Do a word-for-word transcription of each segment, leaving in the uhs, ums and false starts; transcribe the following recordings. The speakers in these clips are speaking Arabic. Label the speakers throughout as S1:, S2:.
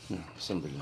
S1: بسم الله.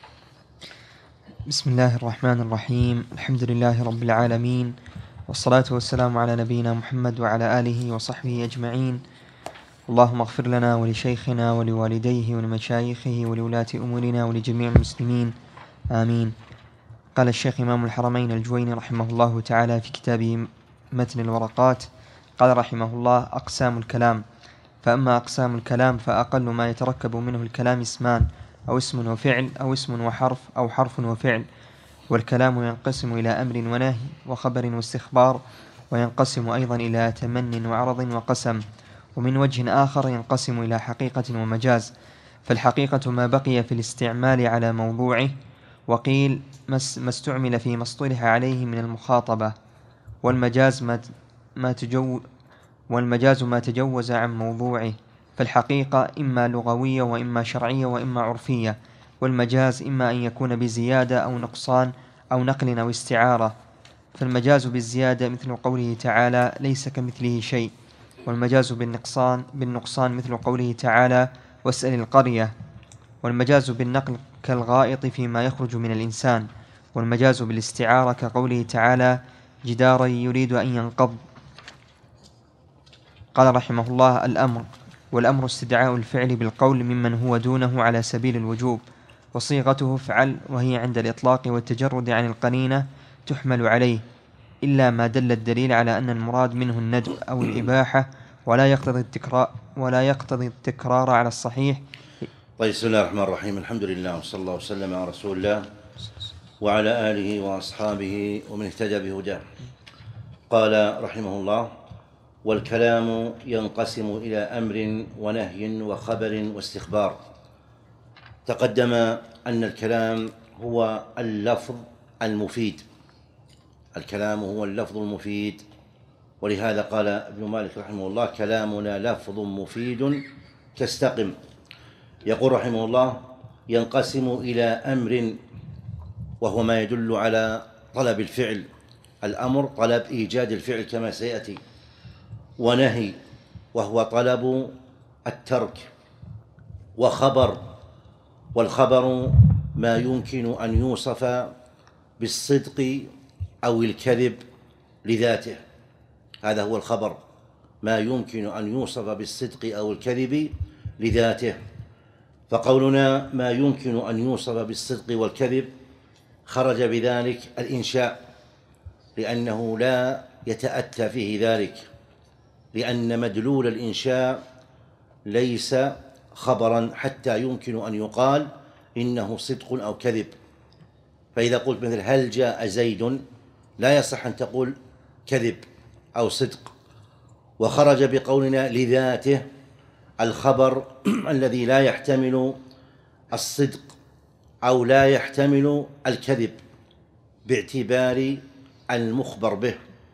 S2: بسم الله الرحمن الرحيم. الحمد لله رب العالمين، والصلاة والسلام على نبينا محمد وعلى آله وصحبه أجمعين. اللهم اغفر لنا ولشيخنا ولوالديه ولمشايخه ولولاة أمورنا ولجميع المسلمين، آمين. قال الشيخ إمام الحرمين الجويني رحمه الله تعالى في كتابه متن الورقات، قال رحمه الله: أقسام الكلام. فأما أقسام الكلام فأقل ما يتركب منه الكلام اسمان، أو اسم وفعل، أو اسم وحرف، أو حرف وفعل. والكلام ينقسم إلى أمر ونهي وخبر واستخبار، وينقسم أيضا إلى تمن وعرض وقسم. ومن وجه آخر ينقسم إلى حقيقة ومجاز. فالحقيقة ما بقي في الاستعمال على موضوعه، وقيل ما استعمل في ما اصطلح عليه من المخاطبة. والمجاز ما ما تجو والمجاز ما تجوز عن موضوعه. فالحقيقة إما لغوية وإما شرعية وإما عرفية. والمجاز إما أن يكون بزيادة أو نقصان أو نقل أو استعارة. فالمجاز بالزيادة مثل قوله تعالى: ليس كمثله شيء. والمجاز بالنقصان بالنقصان مثل قوله تعالى: واسأل القرية. والمجاز بالنقل كالغائط فيما يخرج من الإنسان. والمجاز بالاستعارة كقوله تعالى: جدارا يريد أن ينقض. قال رحمه الله: الأمر. والأمر استدعاء الفعل بالقول ممن هو دونه على سبيل الوجوب، وصيغته افعل، وهي عند الإطلاق والتجرد عن القرينة تحمل عليه، إلا ما دل الدليل على أن المراد منه الندب أو الإباحة، ولا يقتضي التكرار ولا يقتضي التكرار على الصحيح.
S1: طيب، بسم الله الرحمن الرحيم. الحمد لله، وصلى الله وسلم على رسول الله وعلى آله وأصحابه ومن اهتدى بهداه. قال رحمه الله: والكلام ينقسم إلى أمر ونهي وخبر واستخبار. تقدم أن الكلام هو اللفظ المفيد الكلام هو اللفظ المفيد ولهذا قال ابن مالك رحمه الله: كلامنا لفظ مفيد كاستقم. يقول رحمه الله: ينقسم إلى أمر، وهو ما يدل على طلب الفعل، الأمر طلب إيجاد الفعل كما سيأتي، ونهي وهو طلب الترك، وخبر، والخبر ما يمكن أن يوصف بالصدق أو الكذب لذاته. هذا هو الخبر، ما يمكن أن يوصف بالصدق أو الكذب لذاته. فقولنا ما يمكن أن يوصف بالصدق والكذب خرج بذلك الإنشاء، لأنه لا يتأتى فيه ذلك، لأن مدلول الإنشاء ليس خبرا حتى يمكن أن يقال إنه صدق أو كذب. فإذا قلت مثل هل جاء زيد، لا يصح أن تقول كذب أو صدق. وخرج بقولنا لذاته الخبر الذي لا يحتمل الصدق أو لا يحتمل الكذب باعتبار المخبر به،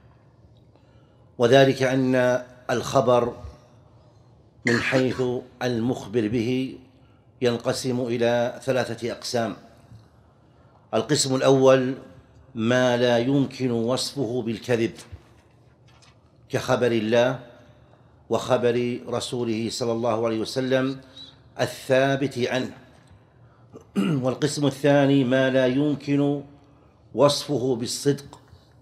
S1: وذلك أن الخبر من حيث المخبر به ينقسم إلى ثلاثة أقسام. القسم الأول ما لا يمكن وصفه بالكذب، كخبر الله وخبر رسوله صلى الله عليه وسلم الثابت عنه. والقسم الثاني ما لا يمكن وصفه بالصدق،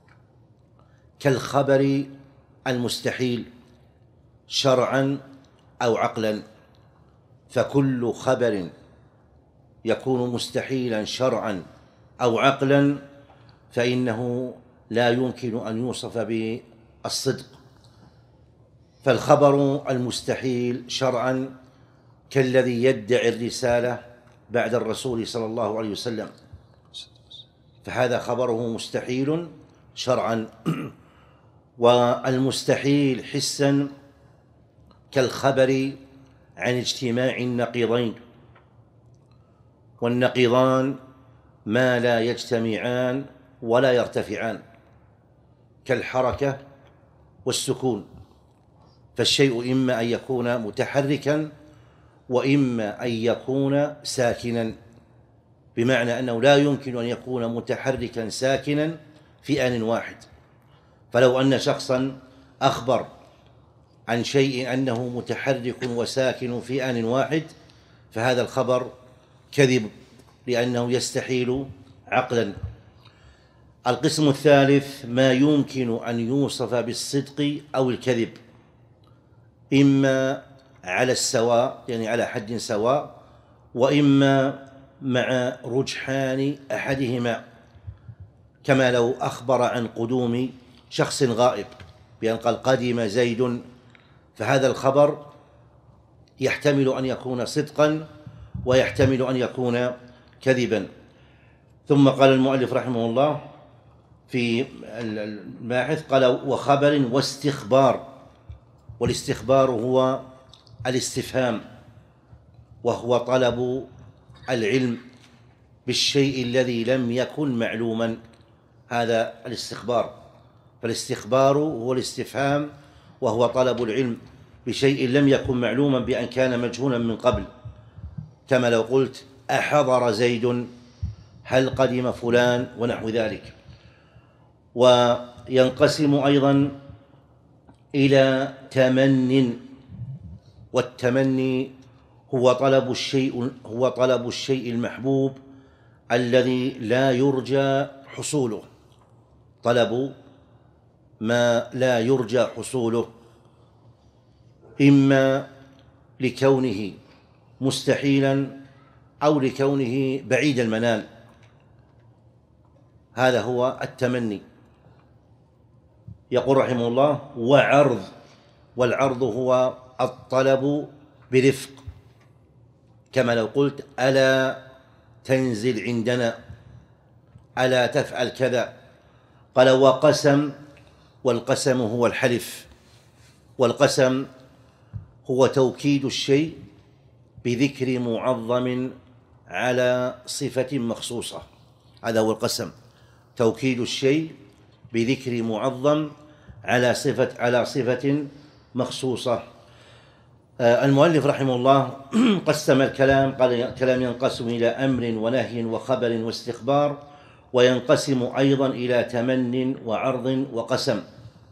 S1: كالخبر المستحيل شرعا أو عقلا. فكل خبر يكون مستحيلا شرعا أو عقلا فإنه لا يمكن أن يوصف بالصدق. فالخبر المستحيل شرعا كالذي يدعي الرسالة بعد الرسول صلى الله عليه وسلم، فهذا خبره مستحيل شرعا. والمستحيل حسا كالخبر عن اجتماع النقيضين، والنقيضان ما لا يجتمعان ولا يرتفعان، كالحركة والسكون. فالشيء إما أن يكون متحركا وإما أن يكون ساكنا، بمعنى أنه لا يمكن أن يكون متحركا ساكنا في آن واحد. فلو أن شخصا أخبر عن شيء أنه متحرك وساكن في آن واحد، فهذا الخبر كذب لأنه يستحيل عقلا. القسم الثالث ما يمكن أن يوصف بالصدق أو الكذب، إما على السواء يعني على حد سواء، وإما مع رجحان أحدهما، كما لو أخبر عن قدوم شخص غائب بأن قال قدم زيد، فهذا الخبر يحتمل أن يكون صدقا ويحتمل أن يكون كذبا. ثم قال المؤلف رحمه الله في الباحث قال وخبر واستخبار، والاستخبار هو الاستفهام، وهو طلب العلم بالشيء الذي لم يكن معلوما، هذا الاستخبار. فالاستخبار هو الاستفهام وهو طلب العلم بشيء لم يكن معلوما بأن كان مجهولا من قبل، كما لو قلت أحضر زيد، هل قدم فلان، ونحو ذلك. وينقسم أيضا إلى تمن، والتمني هو طلب الشيء هو طلب الشيء المحبوب الذي لا يرجى حصوله، طلب ما لا يرجى حصوله، إما لكونه مستحيلا أو لكونه بعيد المنال، هذا هو التمني. يقول رحمه الله وعرض، والعرض هو الطلب برفق، كما لو قلت ألا تنزل عندنا، ألا تفعل كذا. قال وقسم، والقسم هو الحلف، والقسم هو توكيد الشيء بذكر معظم على صفة مخصوصة، هذا هو القسم، توكيد الشيء بذكر معظم على صفة على صفة مخصوصة. المؤلف رحمه الله قسم الكلام، قال الكلام ينقسم إلى أمر ونهي وخبر واستخبار، وينقسم أيضا إلى تمن وعرض وقسم.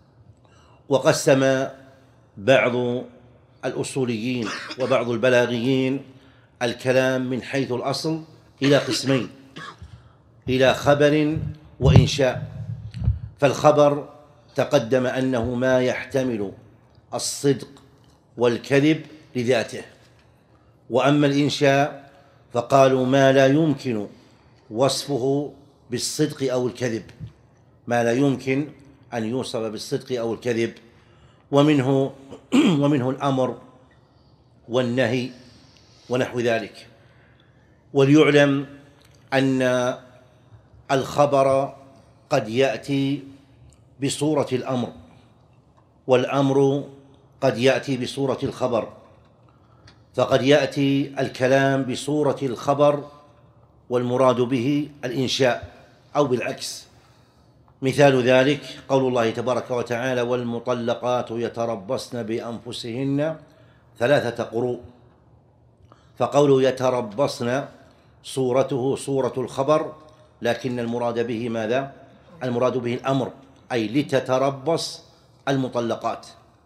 S1: وقسم بعض الأصوليين وبعض البلاغيين الكلام من حيث الأصل إلى قسمين، إلى خبر وإنشاء. فالخبر تقدم أنه ما يحتمل الصدق والكذب لذاته، وأما الإنشاء فقالوا ما لا يمكن وصفه بالصدق أو الكذب، ما لا يمكن أن يوصف بالصدق أو الكذب، ومنه ومنه الأمر والنهي ونحو ذلك. وليعلم أن الخبر قد يأتي بصورة الأمر، والأمر قد يأتي بصورة الخبر، فقد يأتي الكلام بصورة الخبر والمراد به الإنشاء أو بالعكس. مثال ذلك قول الله تبارك وتعالى والمطلقات يتربصن بأنفسهن ثلاثة قروء، فقوله يتربصن صورته صورة الخبر، لكن المراد به ماذا؟ المراد به الأمر، أي لتتربص المطلقات.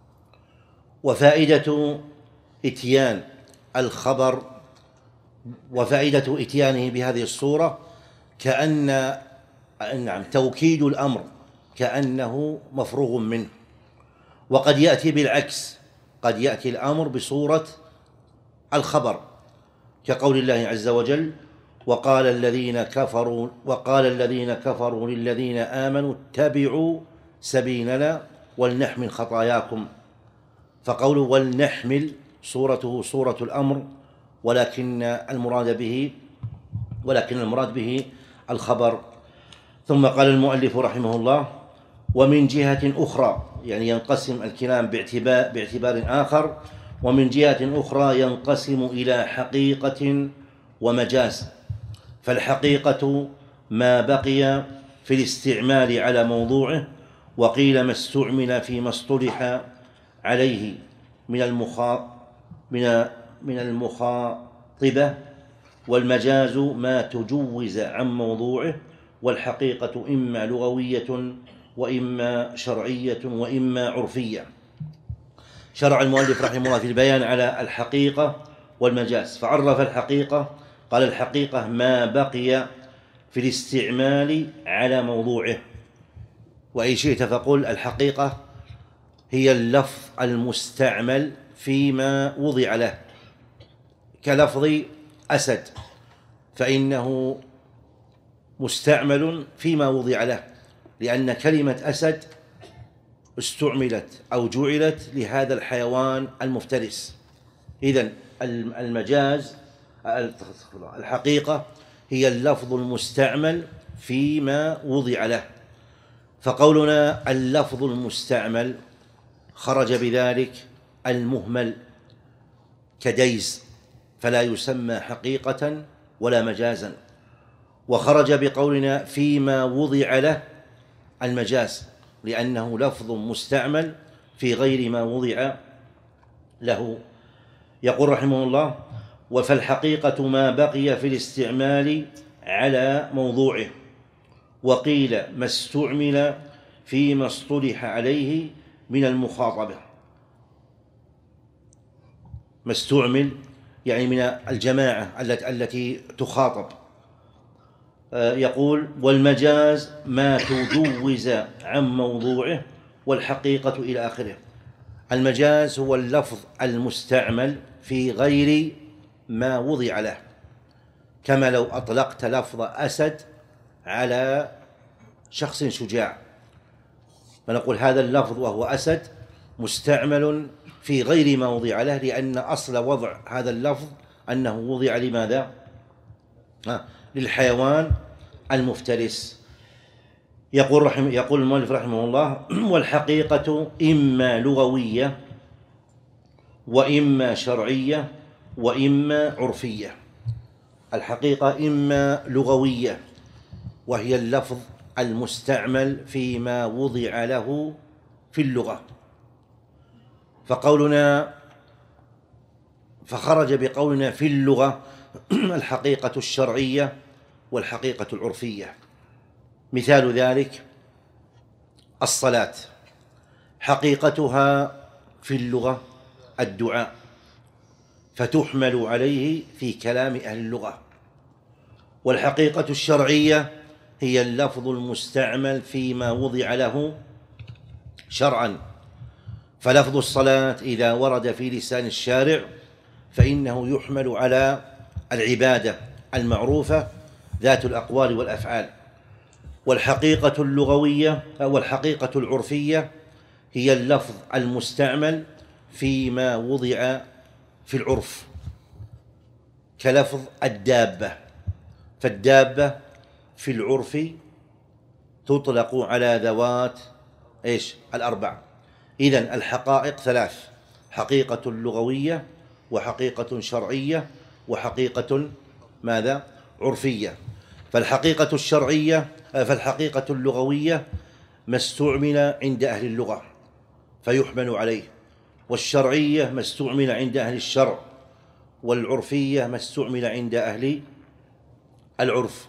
S1: وفائدة إتيان الخبر وفائدة إتيانه بهذه الصورة كأن نعم توكيد الأمر كأنه مفروغ منه. وقد يأتي بالعكس، قد يأتي الأمر بصورة الخبر، كقول الله عز وجل وقال الذين كفروا وقال الذين كفروا للذين آمنوا اتبعوا سبيلنا ولنحمل خطاياكم، فقول ولنحمل صورته صورة الأمر، ولكن المراد به ولكن المراد به الخبر. ثم قال المؤلف رحمه الله ومن جهة أخرى، يعني ينقسم الكلام باعتبار, باعتبار آخر، ومن جهة أخرى ينقسم إلى حقيقة ومجاز. فالحقيقة ما بقي في الاستعمال على موضوعه، وقيل ما استعمل فيما اصطلح عليه من المخا من من المخاطبة، والمجاز ما تجوز عن موضوعه، والحقيقة إما لغوية وإما شرعية وإما عرفية. شرع المؤلف رحمه الله في البيان على الحقيقة والمجاز، فعرف الحقيقة قال الحقيقة ما بقي في الاستعمال على موضوعه. وإن شئت فقل الحقيقة هي اللفظ المستعمل فيما وضع له، كلفظ أسد فإنه مستعمل فيما وضع له، لأن كلمة أسد استعملت أو جعلت لهذا الحيوان المفترس. إذن المجاز الحقيقة هي اللفظ المستعمل فيما وضع له. فقولنا اللفظ المستعمل خرج بذلك المهمل كديز، فلا يسمى حقيقة ولا مجازا. وخرج بقولنا فيما وضع له المجاز، لأنه لفظ مستعمل في غير ما وضع له. يقول رحمه الله: فالحقيقة ما بقي في الاستعمال على موضوعه. وقيل ما استعمل فيما اصطلح عليه من المخاطبة. ما استعمل يعني من الجماعة التي تخاطب. يقول: والمجاز ما تجوز عن موضوعه والحقيقة إلى آخره. المجاز هو اللفظ المستعمل في غير ما وضع له، كما لو أطلقت لفظ أسد على شخص شجاع، فنقول هذا اللفظ وهو أسد مستعمل في غير ما وضع له، لأن أصل وضع هذا اللفظ أنه وضع لماذا؟ ها للحيوان المفترس. يقول رحمه يقول المؤلف رحمه الله: والحقيقة إما لغوية وإما شرعية وإما عرفية. الحقيقة إما لغوية، وهي اللفظ المستعمل فيما وضع له في اللغة. فقولنا فخرج بقولنا في اللغة الحقيقة الشرعية والحقيقة العرفية. مثال ذلك الصلاة، حقيقتها في اللغة الدعاء، فتحمل عليه في كلام أهل اللغة. والحقيقة الشرعية هي اللفظ المستعمل فيما وضع له شرعا. فلفظ الصلاة إذا ورد في لسان الشارع فإنه يحمل على العبادة المعروفة ذات الأقوال والأفعال. والحقيقة اللغوية أو الحقيقة العرفية هي اللفظ المستعمل فيما وضع في العرف، كلفظ الدابة. فالدابة في العرف تطلق على ذوات إيش الأربع. إذن الحقائق ثلاث: حقيقة لغوية وحقيقة شرعية وحقيقة ماذا؟ عرفية. فالحقيقة الشرعية فالحقيقة اللغوية ما استعمل عند أهل اللغة فيحمل عليه، والشرعية ما استعمل عند أهل الشرع، والعرفية ما استعمل عند أهل العرف.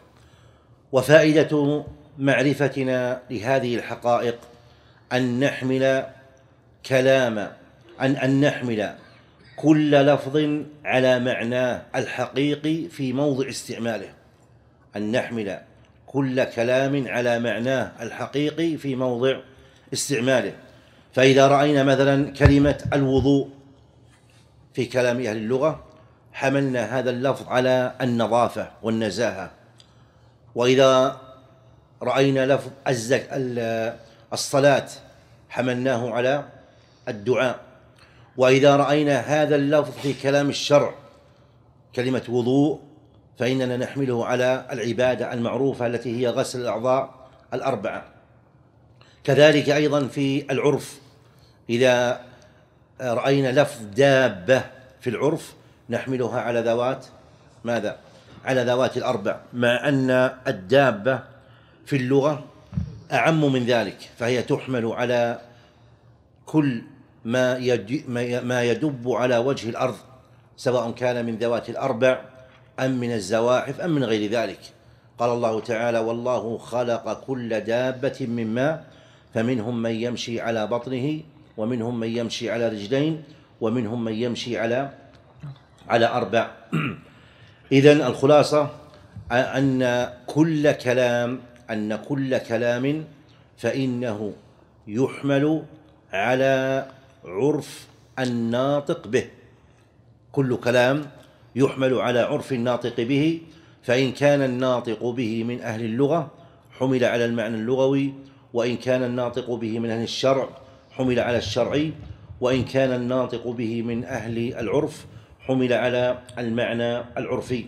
S1: وفائدة معرفتنا لهذه الحقائق أن نحمل كلام أن أن نحمل كل لفظ على معناه الحقيقي في موضع استعماله. أن نحمل كل كلام على معناه الحقيقي في موضع استعماله. فإذا رأينا مثلا كلمة الوضوء في كلام أهل اللغة حملنا هذا اللفظ على النظافة والنزاهة. وإذا رأينا لفظ الصلاة حملناه على الدعاء. وإذا رأينا هذا اللفظ في كلام الشرع كلمة وضوء فإننا نحمله على العبادة المعروفة التي هي غسل الأعضاء الأربعة. كذلك أيضا في العرف، إذا رأينا لفظ دابة في العرف نحملها على ذوات ماذا؟ على ذوات الأربع، مع أن الدابة في اللغة أعم من ذلك، فهي تحمل على كل ما ما يدب على وجه الأرض، سواء كان من ذوات الأربع أم من الزواحف أم من غير ذلك. قال الله تعالى: والله خلق كل دابة من ماء فمنهم من يمشي على بطنه ومنهم من يمشي على رجلين ومنهم من يمشي على على أربع. إذن الخلاصة أن كل كلام أن كل كلام فإنه يحمل على عرف الناطق به. كل كلام يحمل على عرف الناطق به، فإن كان الناطق به من أهل اللغة حمل على المعنى اللغوي، وإن كان الناطق به من أهل الشرع حمل على الشرعي، وإن كان الناطق به من أهل العرف حمل على المعنى العرفي.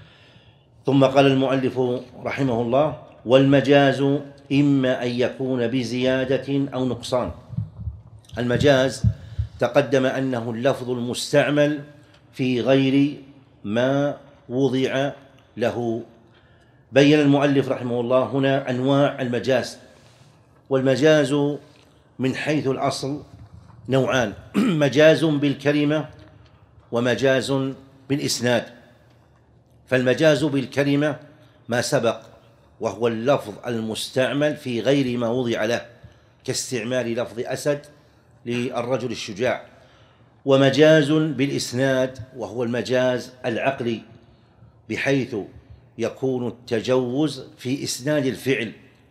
S1: ثم قال المؤلف رحمه الله: والمجاز إما أن يكون بزيادة أو نقصان. المجاز تقدم أنه اللفظ المستعمل في غير ما وضع له. بين المؤلف رحمه الله هنا أنواع المجاز. والمجاز من حيث الأصل نوعان: مجاز بالكلمة ومجاز بالإسناد. فالمجاز بالكلمة ما سبق، وهو اللفظ المستعمل في غير ما وضع له، كاستعمال لفظ أسد للرجل الشجاع. ومجاز بالإسناد وهو المجاز العقلي، بحيث يكون التجوز في إسناد الفعل،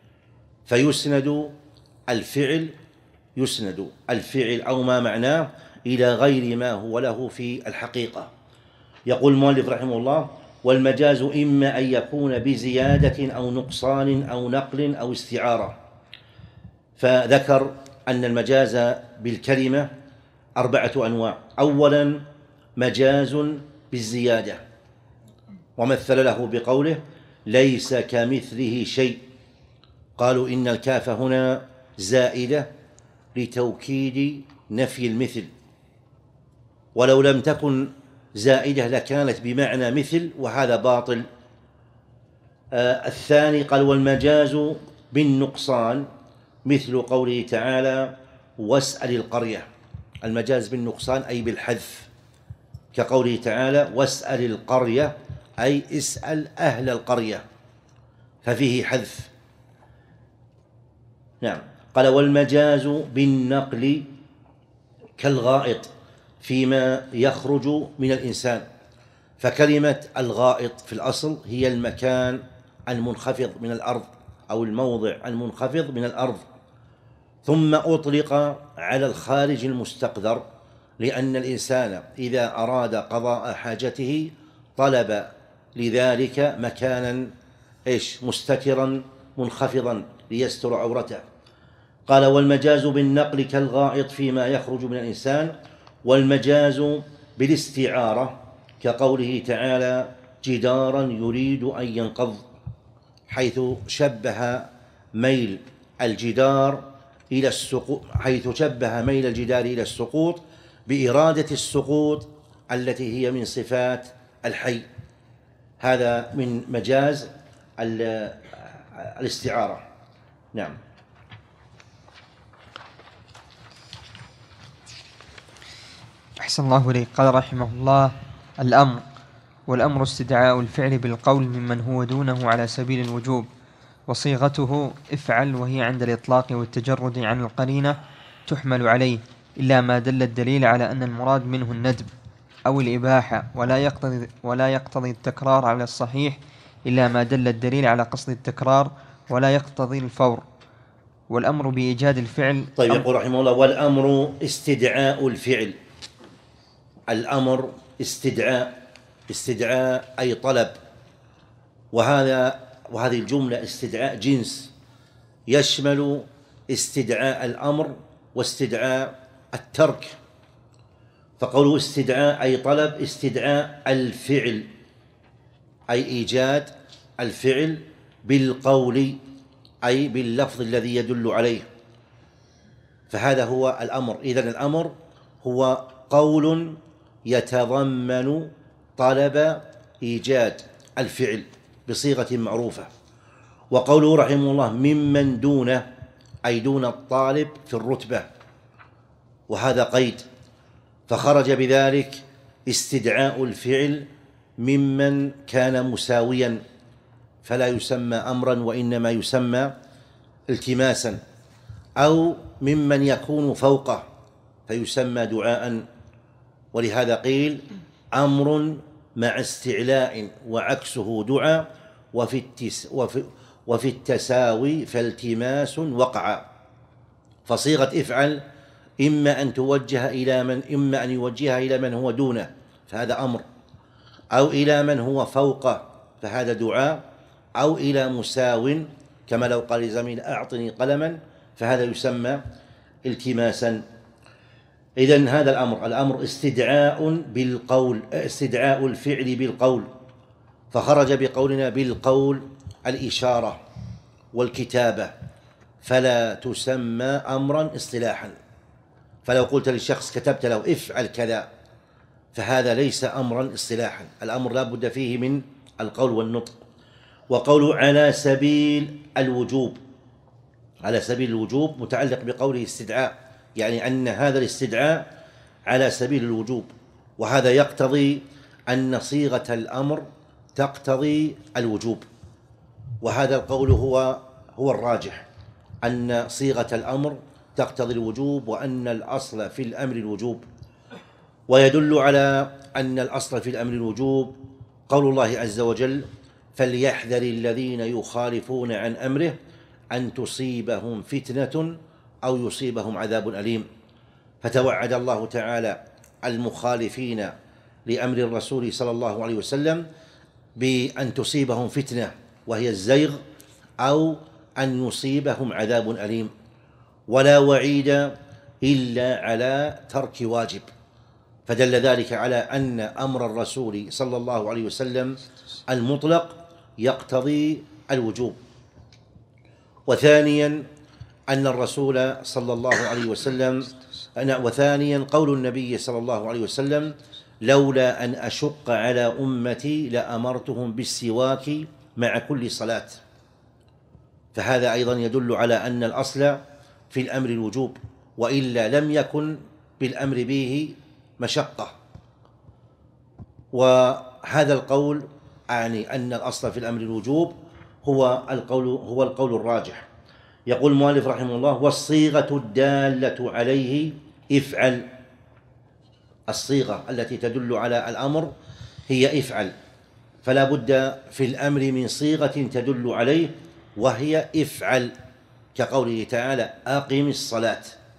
S1: فيسند الفعل يسند الفعل أو ما معناه إلى غير ما هو له في الحقيقة. يقول المؤلف رحمه الله: والمجاز إما أن يكون بزيادة أو نقصان أو نقل أو استعارة. فذكر أن المجاز بالكلمة أربعة أنواع. أولا مجاز بالزيادة، ومثل له بقوله: ليس كمثله شيء. قالوا إن الكاف هنا زائدة لتوكيد نفي المثل، ولو لم تكن زائدة لكانت بمعنى مثل، وهذا باطل. آه الثاني قال: والمجاز بالنقصان، مثل قوله تعالى: واسأل القرية. المجاز بالنقصان أي بالحذف، كقوله تعالى: واسأل القرية، أي اسأل أهل القرية، ففيه حذف. نعم. قال: والمجاز بالنقل كالغائط فيما يخرج من الإنسان. فكلمة الغائط في الأصل هي المكان المنخفض من الأرض أو الموضع المنخفض من الأرض، ثم أطلق على الخارج المستقذر، لأن الإنسان إذا أراد قضاء حاجته طلب لذلك مكانا إيش مستترا منخفضا ليستر عورته. قال: والمجاز بالنقل كالغائط فيما يخرج من الإنسان. والمجاز بالاستعارة كقوله تعالى: جدارا يريد أن ينقض، حيث شبه ميل الجدار إلى السقوط حيث شبه ميل الجدار إلى السقوط بإرادة السقوط التي هي من صفات الحي. هذا من مجاز الاستعارة. نعم.
S2: أحسن الله إليك. قال رحمه الله: الأمر، والأمر استدعاء الفعل بالقول ممن هو دونه على سبيل الوجوب، وصيغته افعل، وهي عند الإطلاق والتجرد عن القرينة تحمل عليه، إلا ما دل الدليل على أن المراد منه الندب أو الإباحة، ولا يقتضي, ولا يقتضي التكرار على الصحيح، إلا ما دل الدليل على قصد التكرار، ولا يقتضي الفور. والأمر بإيجاد الفعل.
S1: طيب. يقول رحمه الله: والأمر استدعاء الفعل. الأمر استدعاء استدعاء أي طلب، وهذا وهذه الجملة استدعاء جنس يشمل استدعاء الأمر واستدعاء الترك. فقوله استدعاء أي طلب، استدعاء الفعل أي إيجاد الفعل بالقول أي باللفظ الذي يدل عليه، فهذا هو الأمر. إذن الأمر هو قول يتضمن طلب إيجاد الفعل بصيغة معروفة. وقوله رحمه الله: ممن دونه، أي دون الطالب في الرتبة، وهذا قيد، فخرج بذلك استدعاء الفعل ممن كان مساويا، فلا يسمى أمرا وإنما يسمى التماسا، أو ممن يكون فوقه فيسمى دعاء. ولهذا قيل: أمر مع استعلاء وعكسه دعا، وفي, التس وفي, وفي التساوي فالتماس وقع. فصيغة افعل إما أن توجه إلى من إما أن يوجهها إلى من هو دونه فهذا أمر، أو إلى من هو فوقه فهذا دعاء، أو إلى مساو كما لو قال لزميل أعطني قلما فهذا يسمى التماسا. إذن هذا الأمر الأمر استدعاء بالقول، استدعاء الفعل بالقول، فخرج بقولنا بالقول الإشارة والكتابة، فلا تسمى أمرا اصطلاحا. فلو قلت للشخص كتبت له افعل كذا فهذا ليس أمرا اصطلاحا، الأمر لا بد فيه من القول والنطق. وقوله على سبيل الوجوب، على سبيل الوجوب متعلق بقوله استدعاء، يعني أن هذا الاستدعاء على سبيل الوجوب، وهذا يقتضي أن صيغة الأمر تقتضي الوجوب، وهذا القول هو هو الراجح، أن صيغة الأمر تقتضي الوجوب، وأن الأصل في الأمر الوجوب. ويدل على أن الأصل في الأمر الوجوب قول الله عز وجل فليحذر الذين يخالفون عن أمره أن تصيبهم فتنة أو يصيبهم عذاب أليم. فتوعد الله تعالى المخالفين لأمر الرسول صلى الله عليه وسلم بأن تصيبهم فتنة وهي الزيغ، أو أن يصيبهم عذاب أليم، ولا وعيد إلا على ترك واجب، فدل ذلك على أن أمر الرسول صلى الله عليه وسلم المطلق يقتضي الوجوب. وثانيا أن الرسول صلى الله عليه وسلم وثانيا قول النبي صلى الله عليه وسلم لولا أن أشق على أمتي لأمرتهم بالسواك مع كل صلاة، فهذا أيضا يدل على أن الأصل في الأمر الوجوب، وإلا لم يكن بالأمر به مشقة. وهذا القول أعني أن الأصل في الأمر الوجوب هو القول هو القول الراجح. يقول المؤلف رحمه الله والصيغة الدالة عليه افعل، الصيغة التي تدل على الأمر هي افعل، فلا بد في الأمر من صيغة تدل عليه وهي افعل، كقوله تعالى أقم الصلاة.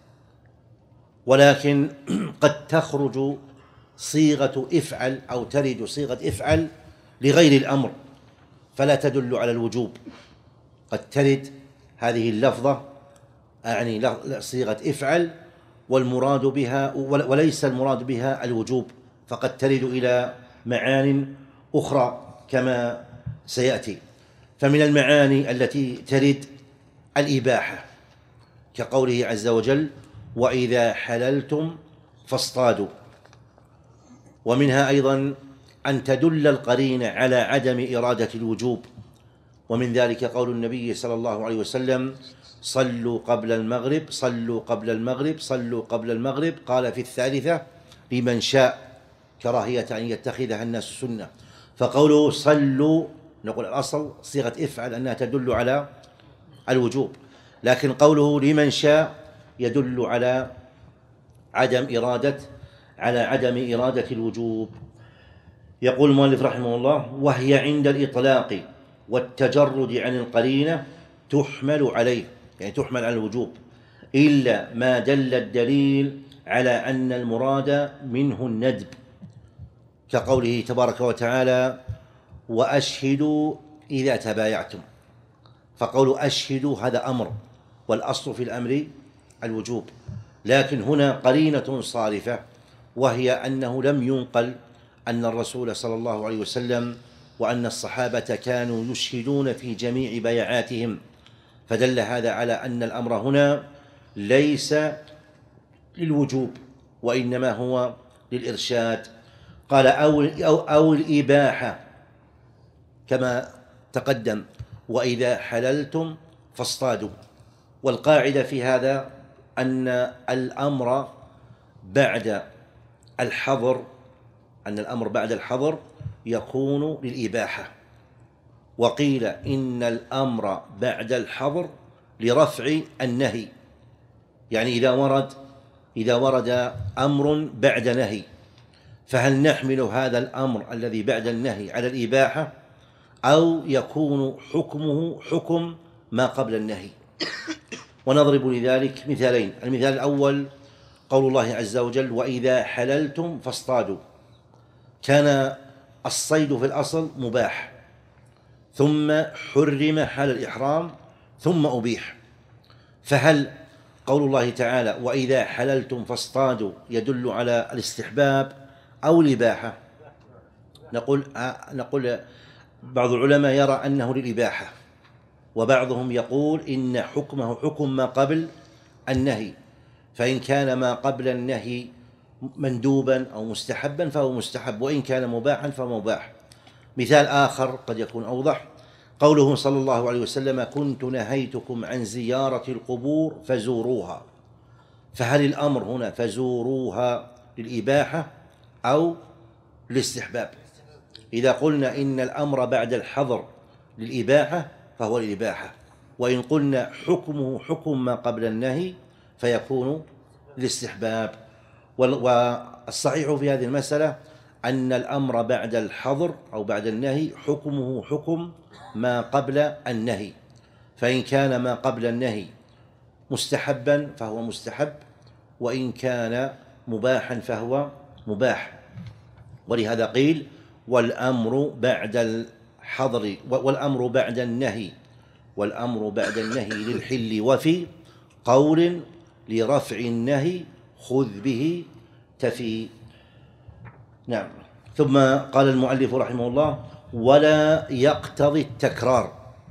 S1: ولكن قد تخرج صيغة افعل أو ترد صيغة افعل لغير الأمر فلا تدل على الوجوب، قد ترد هذه اللفظة أعني صيغة افعل والمراد بها وليس المراد بها الوجوب، فقد ترد إلى معان أخرى كما سيأتي. فمن المعاني التي ترد الإباحة كقوله عز وجل وإذا حللتم فاصطادوا، ومنها أيضا أن تدل القرينة على عدم إرادة الوجوب، ومن ذلك قول النبي صلى الله عليه وسلم صلوا قبل المغرب صلوا قبل المغرب صلوا قبل المغرب، قال في الثالثة لمن شاء كراهية أن يتخذها الناس سنة. فقوله صلوا نقول الأصل صيغة افعل أنها تدل على الوجوب، لكن قوله لمن شاء يدل على عدم إرادة على عدم إرادة الوجوب. يقول المؤلف رحمه الله وهي عند الإطلاق والتجرد عن القرينة تحمل عليه، يعني تحمل على الوجوب، إلا ما دل الدليل على أن المراد منه الندب، كقوله تبارك وتعالى وأشهدوا إذا تبايعتم، فقول أشهدوا هذا أمر والأصل في الأمر الوجوب، لكن هنا قرينة صارفة وهي أنه لم ينقل أن الرسول صلى الله عليه وسلم وأن الصحابة كانوا يشهدون في جميع بيعاتهم، فدل هذا على أن الأمر هنا ليس للوجوب وإنما هو للإرشاد. قال أو, أو, أو الإباحة كما تقدم وإذا حللتم فاصطادوا، والقاعدة في هذا أن الأمر بعد الحظر أن الأمر بعد الحظر يكون للإباحة، وقيل إن الأمر بعد الحظر لرفع النهي، يعني إذا ورد إذا ورد أمر بعد نهي فهل نحمل هذا الأمر الذي بعد النهي على الإباحة أو يكون حكمه حكم ما قبل النهي؟ ونضرب لذلك مثالين. المثال الأول قول الله عز وجل: وإذا حللتم فاصطادوا. كان الصيد في الأصل مباح، ثم حرم حال الإحرام، ثم أبيح. فهل قول الله تعالى وإذا حللتم فاصطادوا يدل على الاستحباب أو الإباحة؟ نقول نقول بعض العلماء يرى أنه للإباحة، وبعضهم يقول إن حكمه حكم ما قبل النهي، فإن كان ما قبل النهي مندوبا أو مستحبا فهو مستحب، وإن كان مباحا فهو مباح. مثال آخر قد يكون أوضح قوله صلى الله عليه وسلم: كنت نهيتكم عن زيارة القبور فزوروها. فهل الأمر هنا فزوروها للإباحة أو للاستحباب؟ إذا قلنا إن الأمر بعد الحظر للإباحة فهو للإباحة، وإن قلنا حكمه حكم ما قبل النهي فيكون للاستحباب. والصحيح في هذه المسألة أن الأمر بعد الحظر أو بعد النهي حكمه حكم ما قبل النهي، فإن كان ما قبل النهي مستحبا فهو مستحب، وإن كان مباحا فهو مباح. ولهذا قيل: والأمر بعد الحظر والأمر بعد النهي والأمر بعد النهي للحل، وفي قول لرفع النهي خذ به تفي. نعم. ثم قال المؤلف رحمه الله: ولا يقتضي التكرار،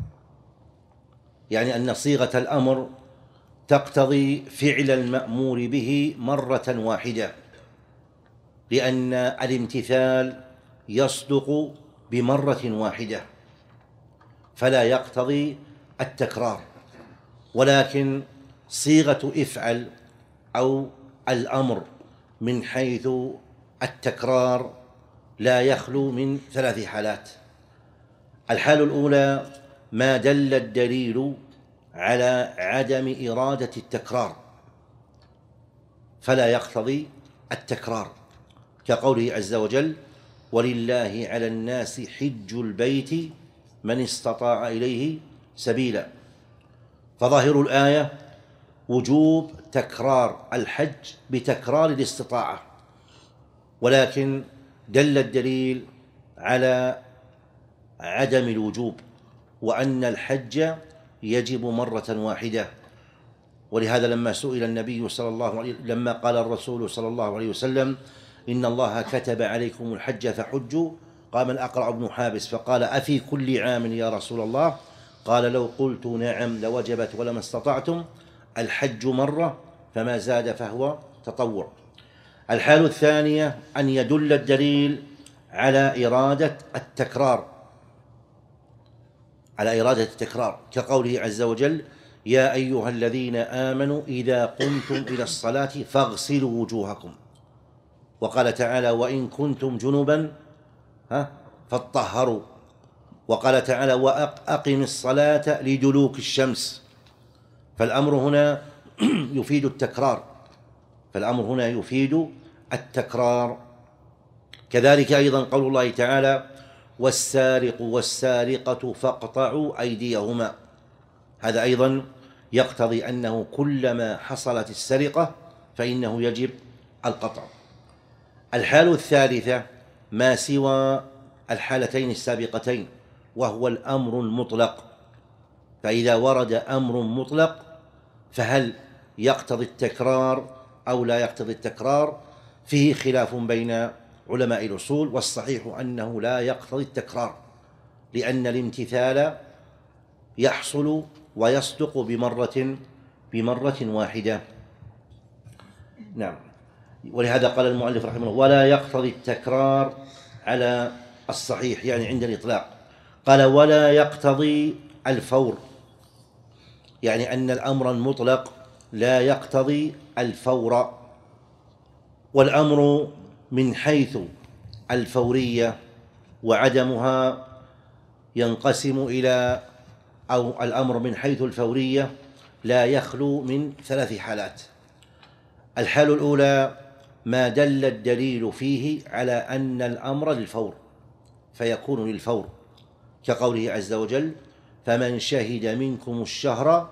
S1: يعني أن صيغة الأمر تقتضي فعل المأمور به مرة واحدة، لأن الامتثال يصدق بمرة واحدة فلا يقتضي التكرار. ولكن صيغة افعل أو الأمر من حيث التكرار لا يخلو من ثلاث حالات. الحالة الأولى ما دل الدليل على عدم إرادة التكرار فلا يقتضي التكرار، كقوله عز وجل: ولله على الناس حج البيت من استطاع إليه سبيلا. فظاهر الآية وجوب تكرار الحج بتكرار الاستطاعة، ولكن دل الدليل على عدم الوجوب، وأن الحج يجب مرة واحدة. ولهذا لما سئل النبي صلى الله عليه لما قال الرسول صلى الله عليه وسلم: إن الله كتب عليكم الحج فحجوا، قام الأقرع بن حابس فقال: أفي كل عام يا رسول الله؟ قال: لو قلت نعم لوجبت ولما استطعتم. الحج مرة فما زاد فهو تطوع. الحالة الثانية أن يدل الدليل على إرادة التكرار على إرادة التكرار كقوله عز وجل: يا أيها الذين آمنوا إذا قمتم إلى الصلاة فاغسلوا وجوهكم. وقال تعالى: وإن كنتم جنبا فاطهروا. وقال تعالى: وأقم الصلاة لدلوك الشمس. فالأمر هنا يفيد التكرار فالأمر هنا يفيد التكرار. كذلك أيضا قول الله تعالى: والسارق والسارقة فاقطعوا أيديهما. هذا أيضا يقتضي أنه كلما حصلت السرقة فإنه يجب القطع. الحالة الثالثة ما سوى الحالتين السابقتين، وهو الأمر المطلق. فإذا ورد أمر مطلق فهل يقتضي التكرار أو لا يقتضي التكرار؟ فيه خلاف بين علماء الأصول، والصحيح أنه لا يقتضي التكرار، لأن الامتثال يحصل ويصدق بمرة بمرة واحدة. نعم. ولهذا قال المؤلف رحمه الله: ولا يقتضي التكرار على الصحيح، يعني عند الإطلاق. قال: ولا يقتضي الفور، يعني أن الأمر المطلق لا يقتضي الفور. والأمر من حيث الفورية وعدمها ينقسم إلى أو الأمر من حيث الفورية لا يخلو من ثلاث حالات. الحالة الأولى ما دل الدليل فيه على أن الأمر للفور فيكون للفور، كقوله عز وجل: فمن شهد منكم الشهر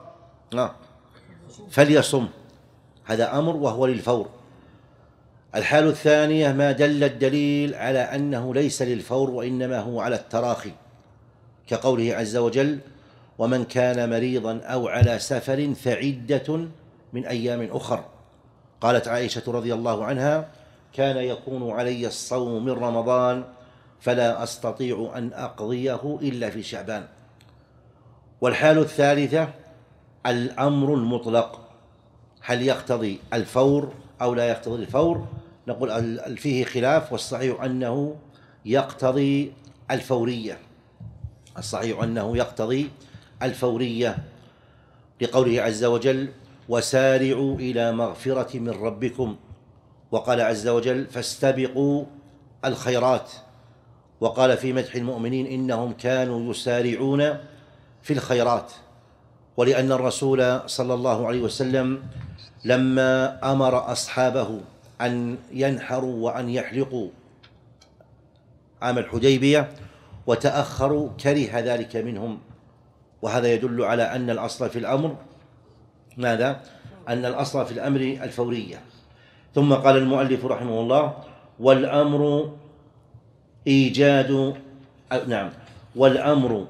S1: فليصم، هذا أمر وهو للفور. الحال الثانية ما دل الدليل على أنه ليس للفور وإنما هو على التراخي، كقوله عز وجل: ومن كان مريضا أو على سفر فعدة من أيام أخر. قالت عائشة رضي الله عنها: كان يكون علي الصوم من رمضان فلا أستطيع أن أقضيه إلا في شعبان. والحال الثالثة الأمر المطلق، هل يقتضي الفور أو لا يقتضي الفور؟ نقول فيه خلاف، والصحيح أنه يقتضي الفورية، الصحيح أنه يقتضي الفورية، لقوله عز وجل: وسارعوا إلى مغفرة من ربكم. وقال عز وجل: فاستبقوا الخيرات. وقال في مدح المؤمنين: إنهم كانوا يسارعون في الخيرات. ولأن الرسول صلى الله عليه وسلم لما أمر أصحابه أن ينحروا وأن يحلقوا عام الحديبية وتأخروا كره ذلك منهم، وهذا يدل على أن الأصل في الأمر ماذا؟ أن الأصل في الأمر الفورية. ثم قال المؤلف رحمه الله: والأمر إيجاد نعم والأمر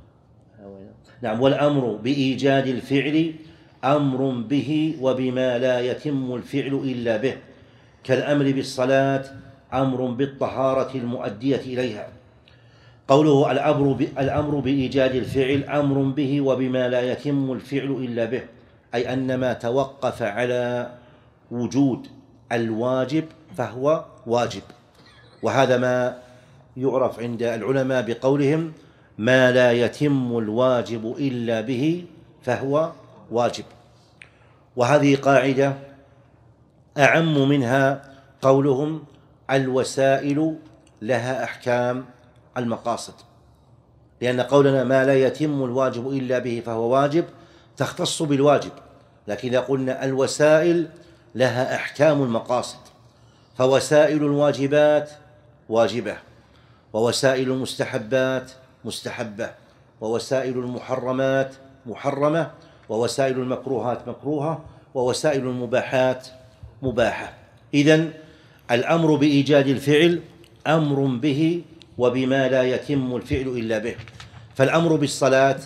S1: نعم والأمر بإيجاد الفعل أمر به وبما لا يتم الفعل إلا به، كالأمر بالصلاة أمر بالطهارة المؤدية إليها. قوله الأمر بإيجاد الفعل أمر به وبما لا يتم الفعل إلا به، أي أن ما توقف على وجود الواجب فهو واجب، وهذا ما يعرف عند العلماء بقولهم: ما لا يتم الواجب إلا به فهو واجب. وهذه قاعدة أعم منها قولهم: الوسائل لها أحكام المقاصد، لأن قولنا ما لا يتم الواجب إلا به فهو واجب تختص بالواجب، لكن إذا قلنا الوسائل لها أحكام المقاصد، فوسائل الواجبات واجبة، ووسائل المستحبات مستحبة، ووسائل المحرمات محرمة، ووسائل المكروهات مكروهة، ووسائل المباحات مباحة. إذن الأمر بإيجاد الفعل أمر به وبما لا يتم الفعل إلا به. فالأمر بالصلاة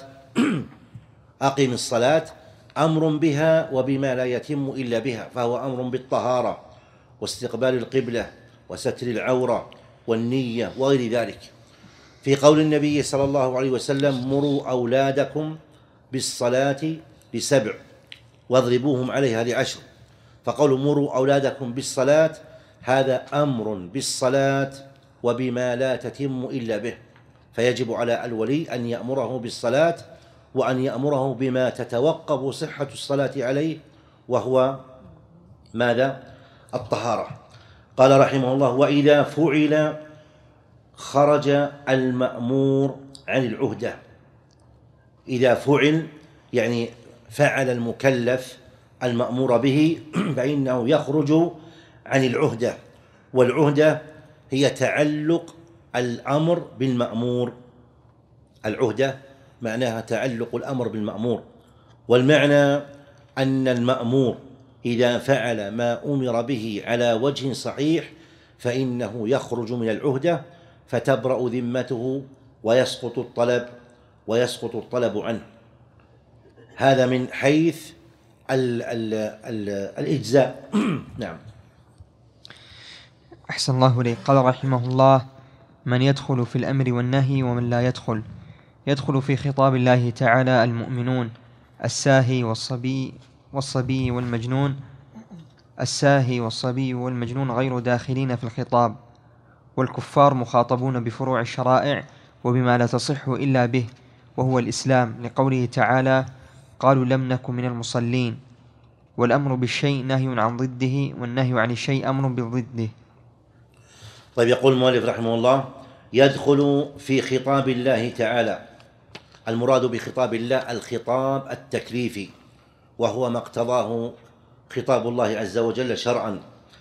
S1: أقم الصلاة أمر بها وبما لا يتم إلا بها، فهو أمر بالطهارة واستقبال القبلة وستر العورة والنية وغير ذلك. في قول النبي صلى الله عليه وسلم: مروا أولادكم بالصلاة لسبع واضربوهم عليها لعشر، فقول مروا أولادكم بالصلاة هذا أمر بالصلاة وبما لا تتم إلا به، فيجب على الولي أن يأمره بالصلاة وأن يأمره بما تتوقف صحة الصلاة عليه، وهو ماذا؟ الطهارة. قال رحمه الله: وإذا فعل خرج المأمور عن العهدة. إذا فعل يعني فعل المكلف المأمور به فإنه يخرج عن العهدة، والعهدة هي تعلق الأمر بالمأمور. العهدة معناها تعلق الأمر بالمأمور، والمعنى أن المأمور إذا فعل ما أمر به على وجه صحيح فإنه يخرج من العهدة فتبرأ ذمته ويسقط الطلب ويسقط الطلب عنه. هذا من حيث ال ال ال الإجزاء. نعم.
S2: أحسن الله إليك. قال رحمه الله: من يدخل في الأمر والنهي ومن لا يدخل. يدخل في خطاب الله تعالى المؤمنون الساهي والصبي والصبي والمجنون. الساهي والصبي والمجنون غير داخلين في الخطاب، والكفار مخاطبون بفروع الشرائع وبما لا تصح إلا به، وهو الإسلام، لقوله تعالى: قالوا لم نكن من المصلين. والأمر بالشيء نهي عن ضده، والنهي عن الشيء أمر بضده.
S1: طيب، يقول المؤلف رحمه الله: يدخل في خطاب الله تعالى. المراد بخطاب الله الخطاب التكليفي، وهو ما اقتضاه خطاب الله عز وجل شرعا.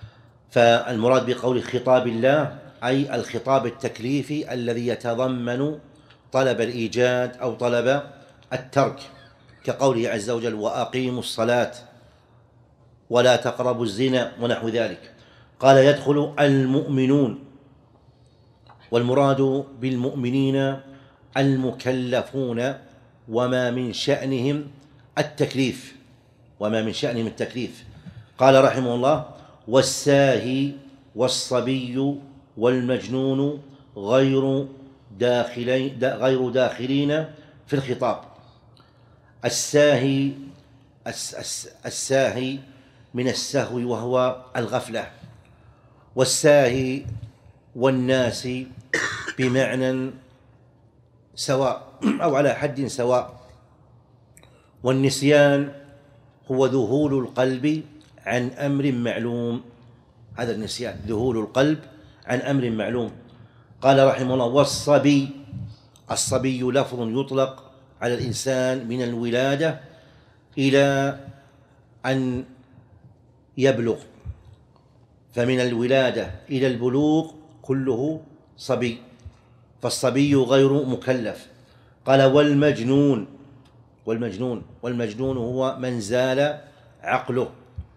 S1: فالمراد بقول خطاب الله أي الخطاب التكليفي الذي يتضمن طلب الإيجاد أو طلب الترك، كقوله عز وجل وأقيموا الصلاة ولا تقربوا الزنا ونحو ذلك. قال يدخل المؤمنون، والمراد بالمؤمنين المكلفون وما من شأنهم التكليف وما من شأنهم التكليف. قال رحمه الله والساهي والصبي والمجنون غير داخلين غير داخلين في الخطاب. الساهي الساهي من السهو وهو الغفلة، والساهي والناس بمعنى سواء أو على حد سواء. والنسيان هو ذهول القلب عن أمر معلوم، هذا النسيان ذهول القلب عن أمر معلوم. قال رحمه الله والصبي، الصبي لفظ يطلق على الإنسان من الولادة إلى أن يبلغ، فمن الولادة إلى البلوغ كله صبي، فالصبي غير مكلف. قال والمجنون، والمجنون والمجنون هو من زال عقله،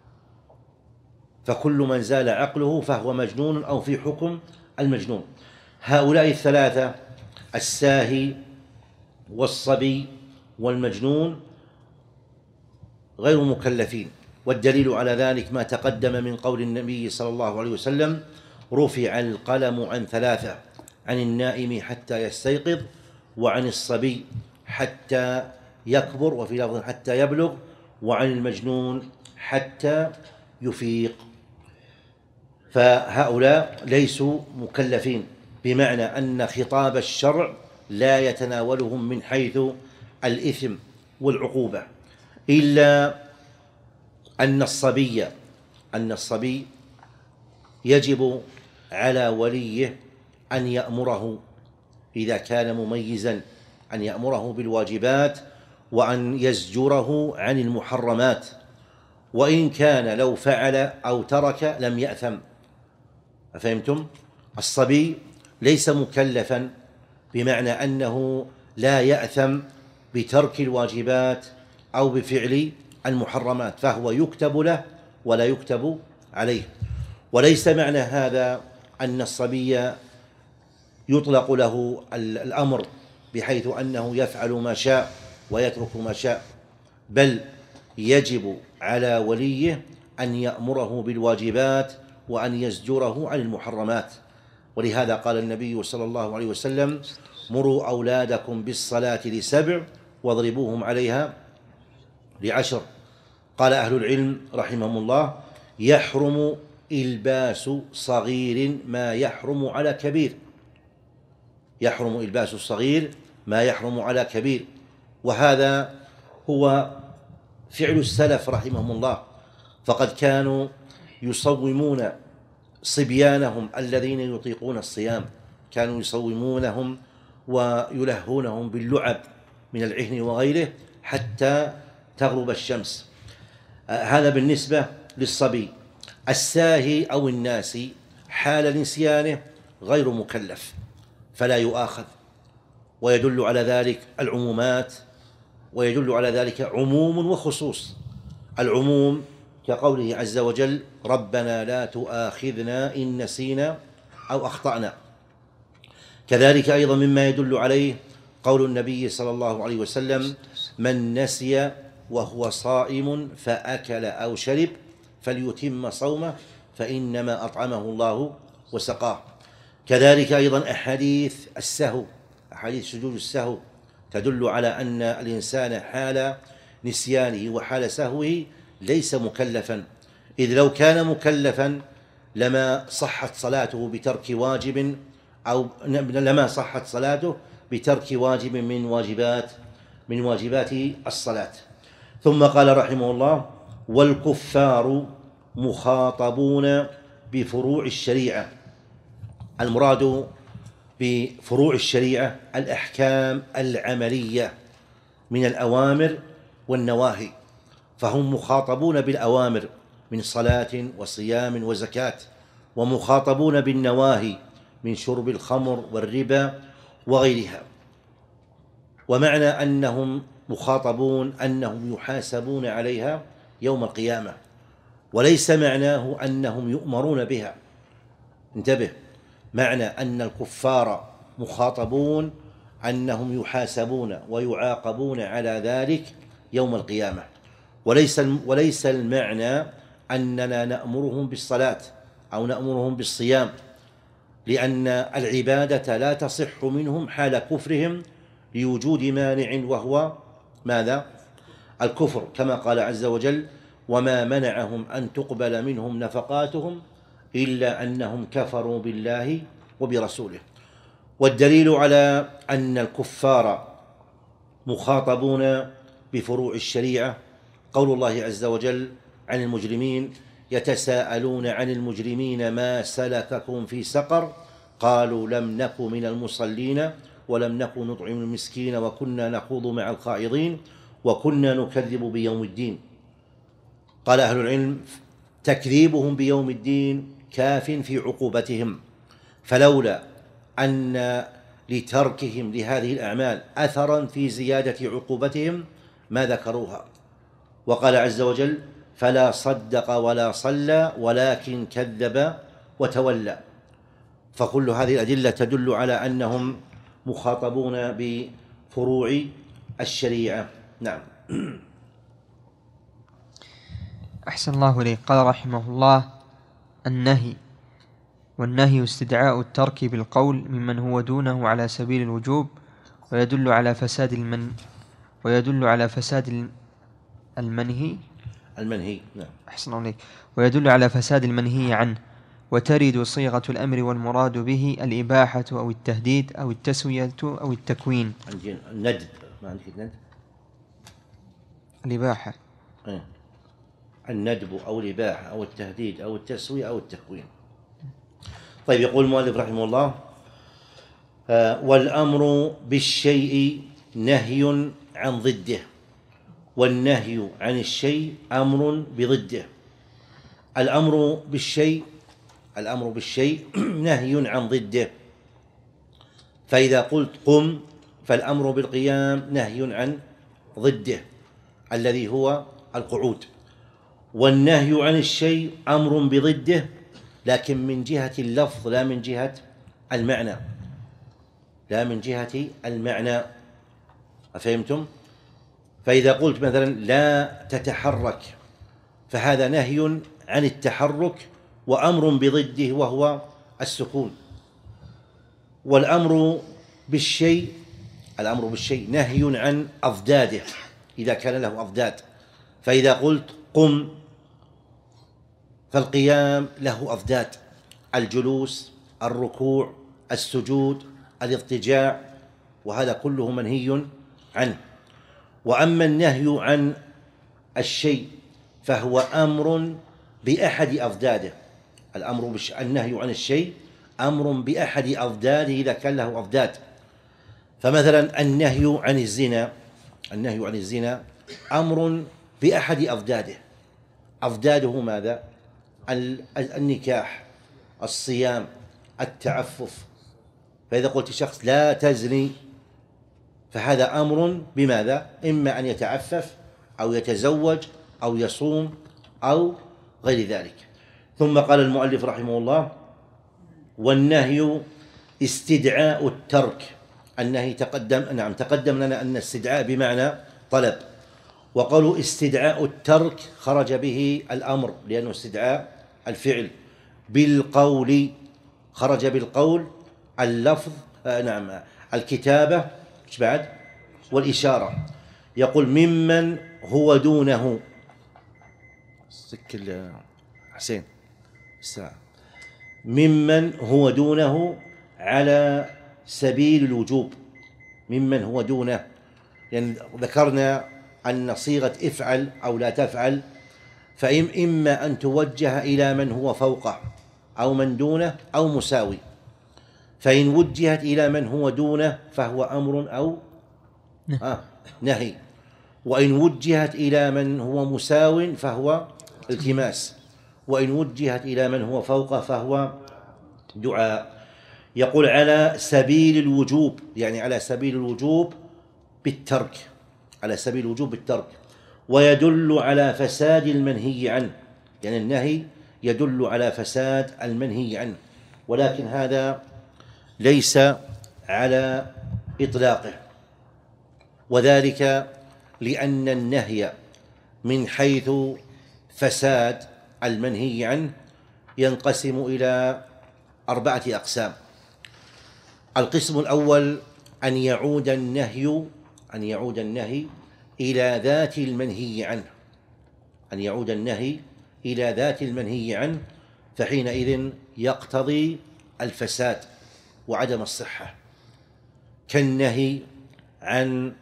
S1: فكل من زال عقله فهو مجنون أو في حكم المجنون. هؤلاء الثلاثة الساهي والصبي والمجنون غير مكلفين، والدليل على ذلك ما تقدم من قول النبي صلى الله عليه وسلم رفع القلم عن ثلاثة، عن النائم حتى يستيقظ، وعن الصبي حتى يكبر، وفي لفظ حتى يبلغ، وعن المجنون حتى يفيق. فهؤلاء ليسوا مكلفين، بمعنى أن خطاب الشرع لا يتناولهم من حيث الإثم والعقوبة، إلا أن الصبي أن الصبي يجب على وليه أن يأمره إذا كان مميزا، أن يأمره بالواجبات وأن يزجره عن المحرمات، وإن كان لو فعل أو ترك لم يأثم. أفهمتم؟ الصبي ليس مكلفا بمعنى أنه لا يأثم بترك الواجبات أو بفعل المحرمات، فهو يكتب له ولا يكتب عليه. وليس معنى هذا أن الصبي يطلق له الأمر بحيث أنه يفعل ما شاء ويترك ما شاء، بل يجب على وليه أن يأمره بالواجبات وأن يزجره عن المحرمات. ولهذا قال النبي صلى الله عليه وسلم مروا أولادكم بالصلاة لسبع واضربوهم عليها لعشر. قال أهل العلم رحمهم الله يحرم إلباس صغير ما يحرم على كبير، يحرم إلباس الصغير ما يحرم على كبير، وهذا هو فعل السلف رحمهم الله، فقد كانوا يصومون صبيانهم الذين يطيقون الصيام، كانوا يصومونهم ويلهونهم باللعب من العهن وغيره حتى تغرب الشمس. هذا بالنسبة للصبي. الساهي أو الناسي حال نسيانه غير مكلف فلا يؤاخذ، ويدل على ذلك العمومات، ويدل على ذلك عموم وخصوص. العموم كقوله عز وجل ربنا لا تؤاخذنا إن نسينا أو أخطأنا. كذلك أيضا مما يدل عليه قول النبي صلى الله عليه وسلم من نسي وهو صائم فأكل أو شرب فليتم صومه فإنما أطعمه الله وسقاه. كذلك أيضا أحاديث السهو، أحاديث سجود السهو تدل على أن الإنسان حال نسيانه وحال سهوه ليس مكلفا، إذ لو كان مكلفا لما صحت صلاته بترك واجب أو لما صحت صلاته بترك واجب من واجبات من واجبات الصلاة. ثم قال رحمه الله والكفار مخاطبون بفروع الشريعة. المراد بفروع الشريعة الأحكام العملية من الأوامر والنواهي، فهم مخاطبون بالأوامر من صلاة وصيام وزكاة ومخاطبون بالنواهي من شرب الخمر والربا وغيرها. ومعنى أنهم مخاطبون أنهم يحاسبون عليها يوم القيامة، وليس معناه أنهم يؤمرون بها. انتبه، معنى أن الكفار مخاطبون أنهم يحاسبون ويعاقبون على ذلك يوم القيامة، وليس وليس المعنى أننا نأمرهم بالصلاة أو نأمرهم بالصيام، لأن العبادة لا تصح منهم حال كفرهم لوجود مانع وهو ماذا؟ الكفر، كما قال عز وجل: وما منعهم أن تقبل منهم نفقاتهم إلا أنهم كفروا بالله وبرسوله. والدليل على أن الكفار مخاطبون بفروع الشريعة قول الله عز وجل عن المجرمين: يتساءلون عن المجرمين ما سلككم في سقر قالوا لم نك من المصلين ولم نك نطعم المسكين وكنا نخوض مع الخائضين وكنا نكذب بيوم الدين. قال أهل العلم: تكذيبهم بيوم الدين كاف في عقوبتهم، فلولا أن لتركهم لهذه الأعمال أثرا في زيادة عقوبتهم ما ذكروها. وقال عز وجل: فلا صدق ولا صلى ولكن كذب وتولى. فكل هذه الأدلة تدل على أنهم مخاطبون بفروع الشريعة. نعم.
S2: أحسن الله إليك. قال رحمه الله: النهي، والنهي استدعاء الترك بالقول ممن هو دونه على سبيل الوجوب، ويدل على فساد المن ويدل على فساد المنهي
S1: المنهي نعم.
S2: أحسن الله إليك. ويدل على فساد المنهي عنه، وترد صيغة الأمر والمراد به الإباحة أو التهديد أو التسوية أو التكوين.
S1: الندب، ما عندك الندب؟
S2: الإباحة
S1: ايه. الندب أو الإباحة أو التهديد أو التسوية أو التكوين. طيب، يقول المؤلف رحمه الله: آه والأمر بالشيء نهي عن ضده، والنهي عن الشيء أمر بضده. الأمر بالشيء الأمر بالشيء نهي عن ضده، فإذا قلت قم فالأمر بالقيام نهي عن ضده الذي هو القعود. والنهي عن الشيء أمر بضده، لكن من جهة اللفظ لا من جهة المعنى لا من جهة المعنى أفهمتم؟ فإذا قلت مثلا لا تتحرك فهذا نهي عن التحرك وأمر بضده وهو السكون. والأمر بالشيء الأمر بالشيء نهي عن أضداده إذا كان له أضداد. فإذا قلت قم فالقيام له أضداد: الجلوس، الركوع، السجود، الاضطجاع، وهذا كله منهي عنه. وأما النهي عن الشيء فهو أمر بأحد أضداده. الأمر بش... النهي عن الشيء أمر بأحد أضداده إذا كان له أضداد. فمثلا النهي عن الزنا النهي عن الزنا أمر بأحد أضداده. أضداده ماذا؟ النكاح، الصيام، التعفف. فإذا قلت شخص لا تزني فهذا أمر بماذا؟ إما أن يتعفف أو يتزوج أو يصوم أو غير ذلك. ثم قال المؤلف رحمه الله: والنهي استدعاء الترك. النهي تقدم نعم تقدم لنا أن استدعاء بمعنى طلب، وقالوا استدعاء الترك خرج به الأمر لأنه استدعاء الفعل. بالقول خرج بالقول، اللفظ آه نعم الكتابة ايش بعد؟ والإشارة. يقول ممن هو دونه سك حسين الساعة ممن هو دونه على سبيل الوجوب. ممن هو دونه، يعني ذكرنا أن صيغة افعل أو لا تفعل فإما أن توجه إلى من هو فوقه أو من دونه أو مساوي. فإن وجهت إلى من هو دونه فهو أمر أو آه نهي، وإن وجهت إلى من هو مساو فهو التماس. وإن وجهت إلى من هو فوقه فهو دعاء. يقول على سبيل الوجوب، يعني على سبيل الوجوب بالترك، على سبيل الوجوب بالترك. ويدل على فساد المنهي عنه، يعني النهي يدل على فساد المنهي عنه، ولكن هذا ليس على إطلاقه، وذلك لأن النهي من حيث فساد المنهي عنه ينقسم إلى أربعة أقسام. القسم الأول أن يعود النهي أن يعود النهي إلى ذات المنهي عنه، أن يعود النهي إلى ذات المنهي عنه، فحينئذ يقتضي الفساد وعدم الصحة، كالنهي عن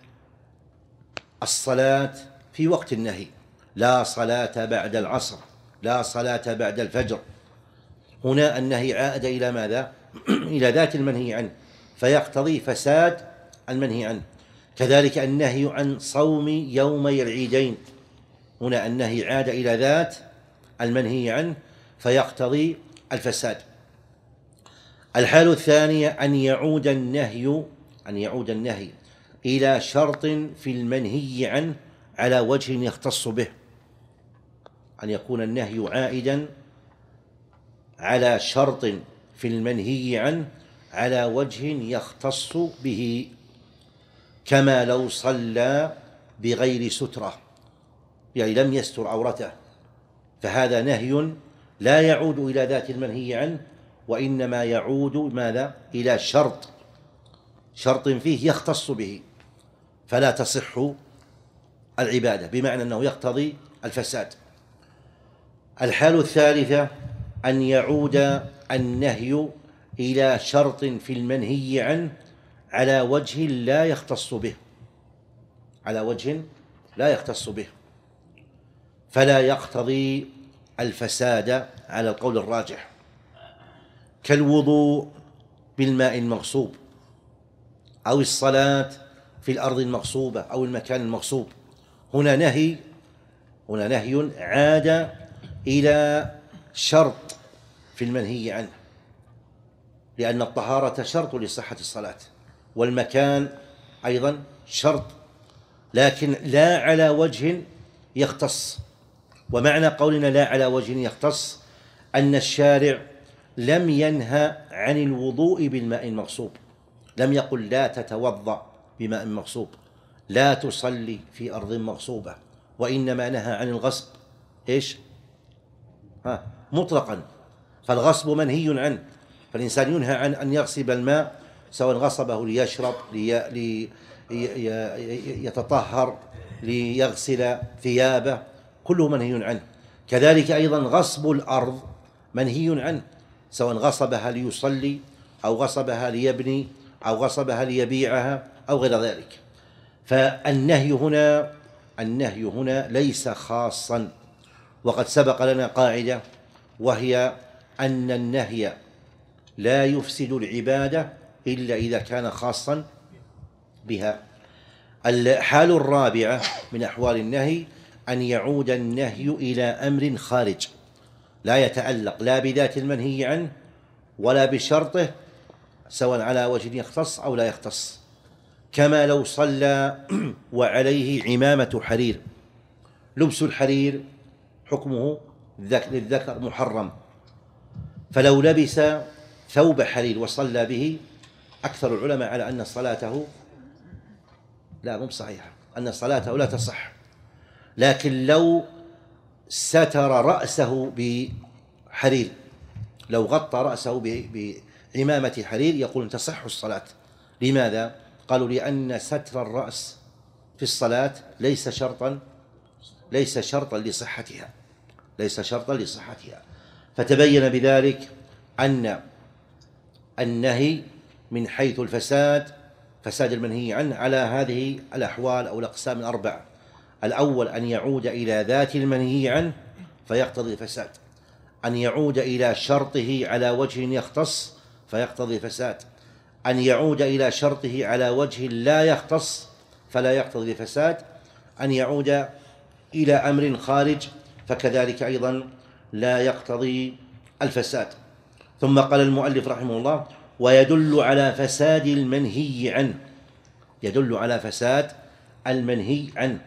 S1: الصلاة في وقت النهي، لا صلاة بعد العصر، لا صلاة بعد الفجر. هنا النهي عاد إلى ماذا؟ إلى ذات المنهي عنه، فيقتضي فساد المنهي عنه. كذلك النهي عن صوم يومي العيدين، هنا النهي عاد إلى ذات المنهي عنه فيقتضي الفساد. الحالة الثانية أن يعود النهي أن يعود النهي إلى شرط في المنهي عنه على وجه يختص به، أن يكون النهي عائدا على شرط في المنهي عنه على وجه يختص به، كما لو صلى بغير سترة، يعني لم يستر عورته، فهذا نهي لا يعود إلى ذات المنهي عنه، وإنما يعود ماذا؟ إلى شرط شرط فيه يختص به، فلا تصح العبادة، بمعنى أنه يقتضي الفساد. الحالة الثالثة أن يعود النهي إلى شرط في المنهي عنه على وجه لا يختص به، على وجه لا يختص به، فلا يقتضي الفساد على القول الراجح، كالوضوء بالماء المغصوب، أو الصلاة في الأرض المغصوبة أو المكان المغصوب. هنا نهي هنا نهي عاد إلى شرط في المنهي عنه، لأن الطهارة شرط لصحة الصلاة، والمكان أيضا شرط، لكن لا على وجه يختص. ومعنى قولنا لا على وجه يختص أن الشارع لم ينهى عن الوضوء بالماء المغصوب، لم يقل لا تتوضأ بماء مغصوب، لا تصلي في أرض مغصوبة، وإنما نهى عن الغصب إيش؟ ها مطلقا. فالغصب منهي عنه، فالإنسان ينهى عن أن يغصب الماء، سواء غصبه ليشرب، لي يتطهر، ليغسل ثيابه، كله منهي عنه. كذلك أيضا غصب الأرض منهي عنه، سواء غصبها ليصلي أو غصبها ليبني أو غصبها ليبيعها أو غير ذلك. فالنهي هنا النهي هنا ليس خاصا، وقد سبق لنا قاعدة، وهي أن النهي لا يفسد العبادة إلا إذا كان خاصا بها. الحال الرابعة من أحوال النهي أن يعود النهي إلى أمر خارج، لا يتعلق لا بذات المنهي عنه ولا بشرطه، سواء على وجه يختص أو لا يختص، كما لو صلى وعليه عمامة حرير. لبس الحرير حكمه للذكر محرم، فلو لبس ثوب حرير وصلى به، أكثر العلماء على أن صلاته لا مو صحيحة، أن صلاته لا تصح. لكن لو ستر رأسه بحرير، لو غطى رأسه بعمامة حرير، يقول تصح الصلاة. لماذا؟ قالوا لأن ستر الرأس في الصلاة ليس شرطا ليس شرطا لصحتها ليس شرطا لصحتها فتبين بذلك أن النهي من حيث الفساد فساد المنهي عنه على هذه الأحوال أو الأقسام الأربعة. الأول أن يعود إلى ذات المنهي عنه فيقتضي الفساد، أن يعود إلى شرطه على وجه يختص فيقتضي الفساد، أن يعود إلى شرطه على وجه لا يختص فلا يقتضي الفساد، أن يعود إلى أمر خارج فكذلك أيضا لا يقتضي الفساد. ثم قال المؤلف رحمه الله: ويدل على فساد المنهي عنه، يدل على فساد المنهي عنه،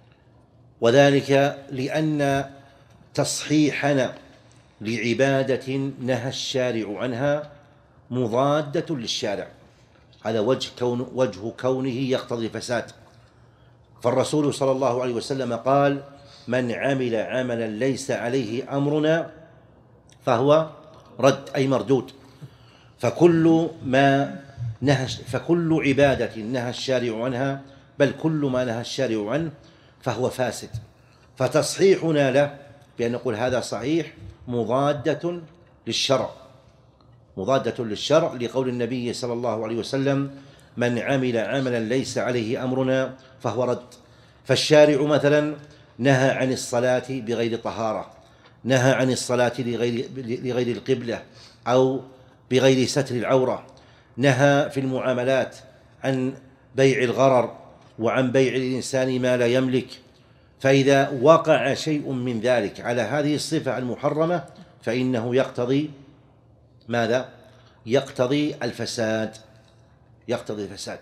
S1: وذلك لأن تصحيحنا لعبادة نهى الشارع عنها مضادة للشارع. هذا وجه كون وجه كونه يقتضي الفساد. فالرسول صلى الله عليه وسلم قال: من عمل عملا ليس عليه أمرنا فهو رد، أي مردود. فكل ما نهى فكل عبادة نهى الشارع عنها، بل كل ما نهى الشارع عنه فهو فاسد. فتصحيحنا له بأن نقول هذا صحيح مضادة للشرع، مضادة للشرع، لقول النبي صلى الله عليه وسلم: من عمل عملا ليس عليه أمرنا فهو رد. فالشارع مثلا نهى عن الصلاة بغير طهارة، نهى عن الصلاة لغير, لغير القبلة أو بغير ستر العورة، نهى في المعاملات عن بيع الغرر وعن بيع الإنسان ما لا يملك. فإذا وقع شيء من ذلك على هذه الصفة المحرمة فإنه يقتضي ماذا؟ يقتضي الفساد، يقتضي الفساد.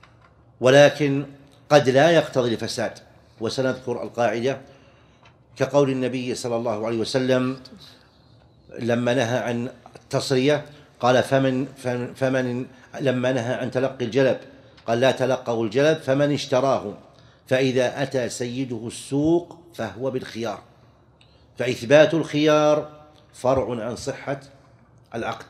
S1: ولكن قد لا يقتضي الفساد، وسنذكر القاعدة، كقول النبي صلى الله عليه وسلم لما نهى عن التصرية قال: فمن, فمن لما نهى عن تلقي الجلب قال: لا تلقوا الجلب، فمن اشتراه فإذا أتى سيده السوق فهو بالخيار. فإثبات الخيار فرع عن صحة العقد.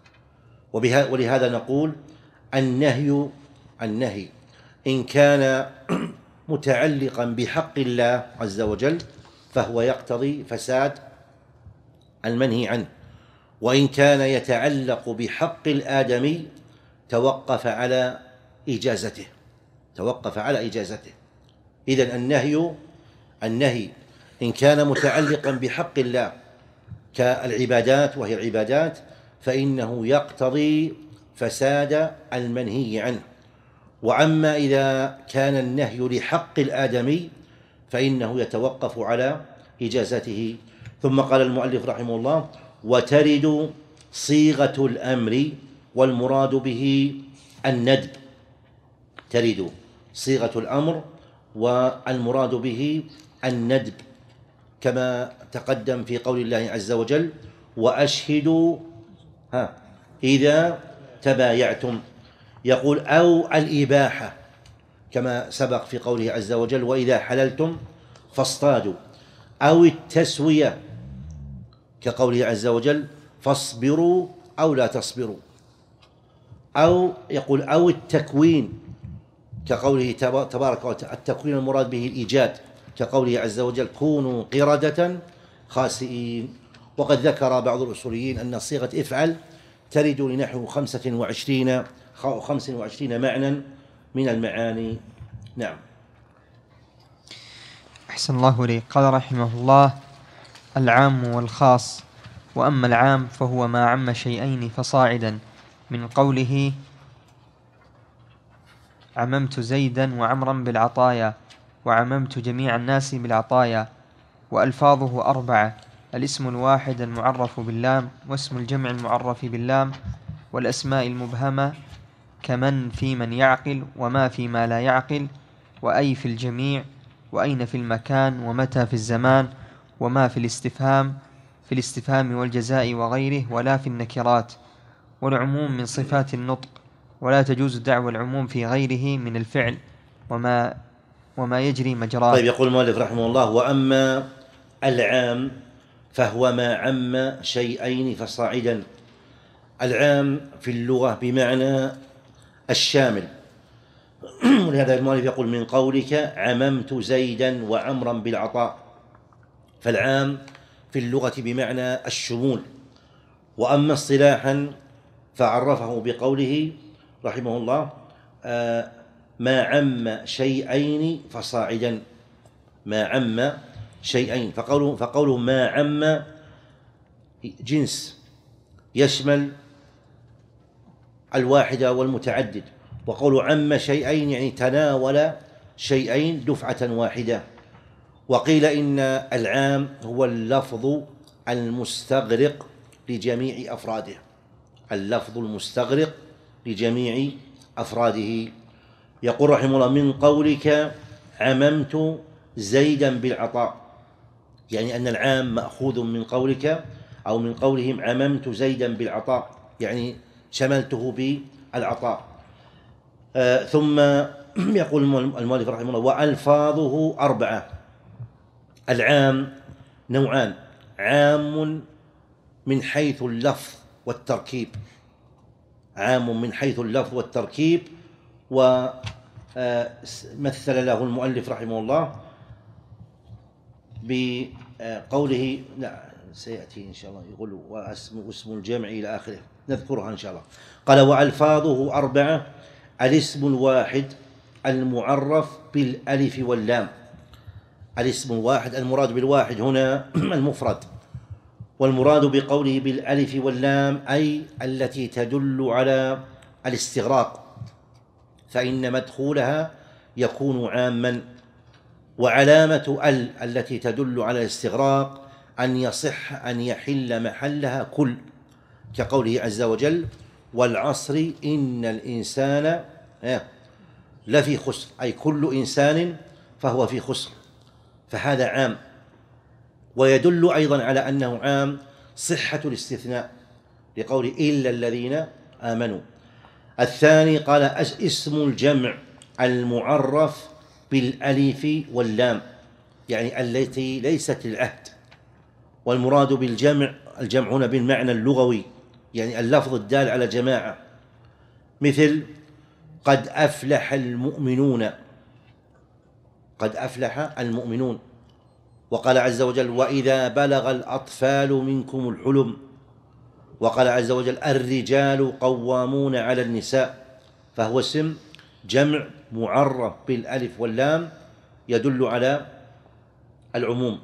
S1: ولهذا نقول: النهي النهي إن كان متعلقا بحق الله عز وجل فهو يقتضي فساد المنهي عنه، وإن كان يتعلق بحق الآدمي توقف على إجازته، توقف على إجازته. إذن النهي النهي إن كان متعلقا بحق الله كالعبادات وهي العبادات فإنه يقتضي فساد المنهي عنه. وأما إذا كان النهي لحق الآدمي فإنه يتوقف على إجازته. ثم قال المؤلف رحمه الله: وترد صيغة الأمر والمراد به الندب. ترد صيغة الأمر والمراد به الندب، كما تقدم في قول الله عز وجل: وأشهدوا ها إذا تبايعتم. يقول: أو الإباحة، كما سبق في قوله عز وجل: وإذا حللتم فاصطادوا. أو التسوية، كقوله عز وجل: فاصبروا أو لا تصبروا. أو يقول: أو التكوين، كقوله تبارك وتعالى التكوين المراد به الإيجاد، كقوله عز وجل: كونوا قردة خاسئين. وقد ذكر بعض الأصوليين أن صيغة افعل ترد لنحو خمسة وعشرين خمس وعشرين معنى من المعاني. نعم.
S2: أحسن الله إليك. قال رحمه الله: العام والخاص. وأما العام فهو ما عم شيئين فصاعدا، من قوله: عممت زيدا وعمرا بالعطايا، وعممت جميع الناس بالعطايا. وألفاظه أربعة: الاسم الواحد المعرف باللام، واسم الجمع المعرف باللام، والأسماء المبهمة كمن في من يعقل، وما في ما لا يعقل، وأي في الجميع، وأين في المكان، ومتى في الزمان، وما في الاستفهام في الاستفهام والجزاء وغيره، ولا في النكرات. والعموم من صفات النطق، ولا تجوز دعوى العموم في غيره من الفعل وما وما يجري مجراه.
S1: طيب، يقول المؤلف رحمه الله: وأما العام فهو ما عم شيئين فصاعدا. العام في اللغة بمعنى الشامل، ولهذا المؤلف يقول: من قولك عممت زيدا وعمرا بالعطاء. فالعام في اللغة بمعنى الشمول. وأما اصطلاحا فعرفه بقوله رحمه الله: آه ما عم شيئين فصاعدا، ما عم شيئين. فقوله, فقوله ما عم جنس يشمل الواحدة والمتعدد، وقوله عم شيئين يعني تناول شيئين دفعة واحدة. وقيل إن العام هو اللفظ المستغرق لجميع أفراده، اللفظ المستغرق لجميع أفراده. يقول رحمه الله: من قولك عممت زيدا بالعطاء، يعني أن العام مأخوذ من قولك أو من قولهم عممت زيدا بالعطاء، يعني شملته بالعطاء. آه ثم يقول المؤلف رحمه الله: وألفاظه أربعة. العام نوعان: عام من حيث اللفظ والتركيب، عام من حيث اللفظ والتركيب، ومثل له المؤلف رحمه الله بقوله، لا سيأتي إن شاء الله، يقول واسم اسم الجمع إلى آخره، نذكرها إن شاء الله. قال: وألفاظه أربعة: الاسم الواحد المعرف بالألف واللام. الاسم الواحد، المراد بالواحد هنا المفرد، والمراد بقوله بالألف واللام أي التي تدل على الاستغراق، فإن مدخولها يكون عاما. وعلامة ال التي تدل على الاستغراق أن يصح أن يحل محلها كل، كقوله عز وجل: والعصر إن الإنسان لفي خسر، أي كل إنسان فهو في خسر، فهذا عام. ويدل أيضا على أنه عام صحة الاستثناء لقول إلا الذين آمنوا. الثاني قال: اسم الجمع المعرف بالألف واللام، يعني التي ليست للعهد. والمراد بالجمع الجمع هنا بالمعنى اللغوي، يعني اللفظ الدال على جماعة، مثل قد أفلح المؤمنون، قد أفلح المؤمنون. وقال عز وجل: وإذا بلغ الأطفال منكم الحلم. وقال عز وجل: الرجال قوامون على النساء، فهو اسم جمع معرف بالألف واللام يدل على العموم.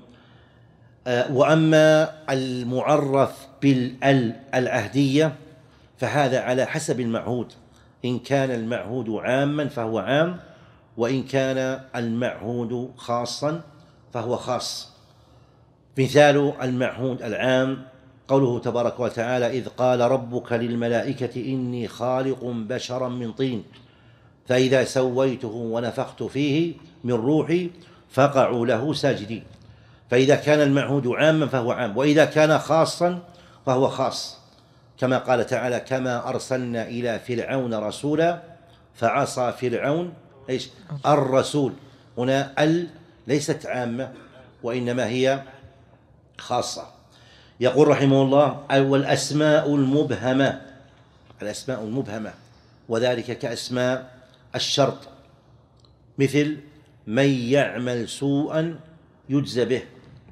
S1: وأما المعرف بالال العهدية فهذا على حسب المعهود، إن كان المعهود عاما فهو عام، وإن كان المعهود خاصا فهو خاص. مثال المعهود العام قوله تبارك وتعالى: إذ قال ربك للملائكة إني خالق بشرا من طين فإذا سويته ونفخت فيه من روحي فقعوا له ساجدين. فإذا كان المعهود عاما فهو عام، وإذا كان خاصا فهو خاص، كما قال تعالى: كما أرسلنا إلى فرعون رسولا فعصى فرعون إيش الرسول. هنا ال ليست عامة وإنما هي خاصة. يقول رحمه الله: والأسماء المبهمة، الأسماء المبهمة وذلك كأسماء الشرط، مثل من يعمل سوءا يجزى به،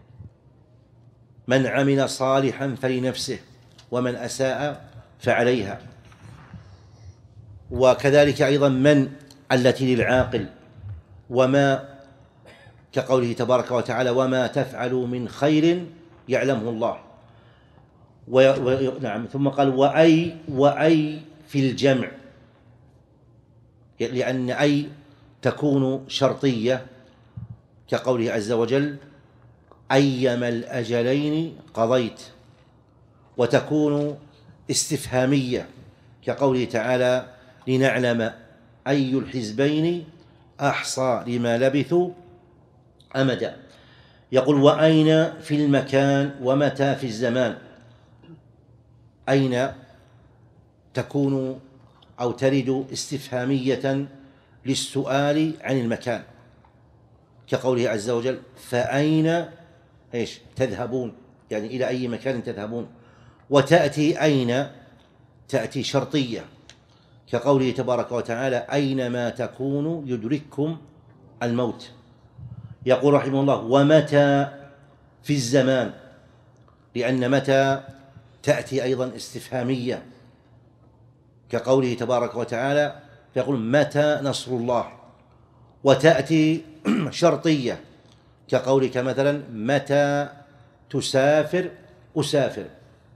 S1: من عمل صالحا فلنفسه، ومن أساء فعليها. وكذلك أيضا من التي للعاقل، وما كقوله تبارك وتعالى: وما تفعلوا من خير يعلمه الله. و... و... نعم. ثم قال: وأي وأي في الجمع، لأن أي تكون شرطية، كقوله عز وجل: أيما الأجلين قضيت. وتكون استفهامية، كقوله تعالى: لنعلم أي الحزبين أحصى لما لبثوا أمدا. يقول: وأين في المكان ومتى في الزمان. أين تكون أو ترد استفهامية للسؤال عن المكان، كقوله عز وجل: فأين إيش تذهبون، يعني إلى أي مكان تذهبون. وتأتي أين تأتي شرطية، كقوله تبارك وتعالى: أينما تكونوا يدرككم الموت. يقول رحمه الله: ومتى في الزمان، لأن متى تأتي أيضا استفهامية، كقوله تبارك وتعالى يقول: متى نصر الله. وتأتي شرطية، كقولك مثلا: متى تسافر أسافر.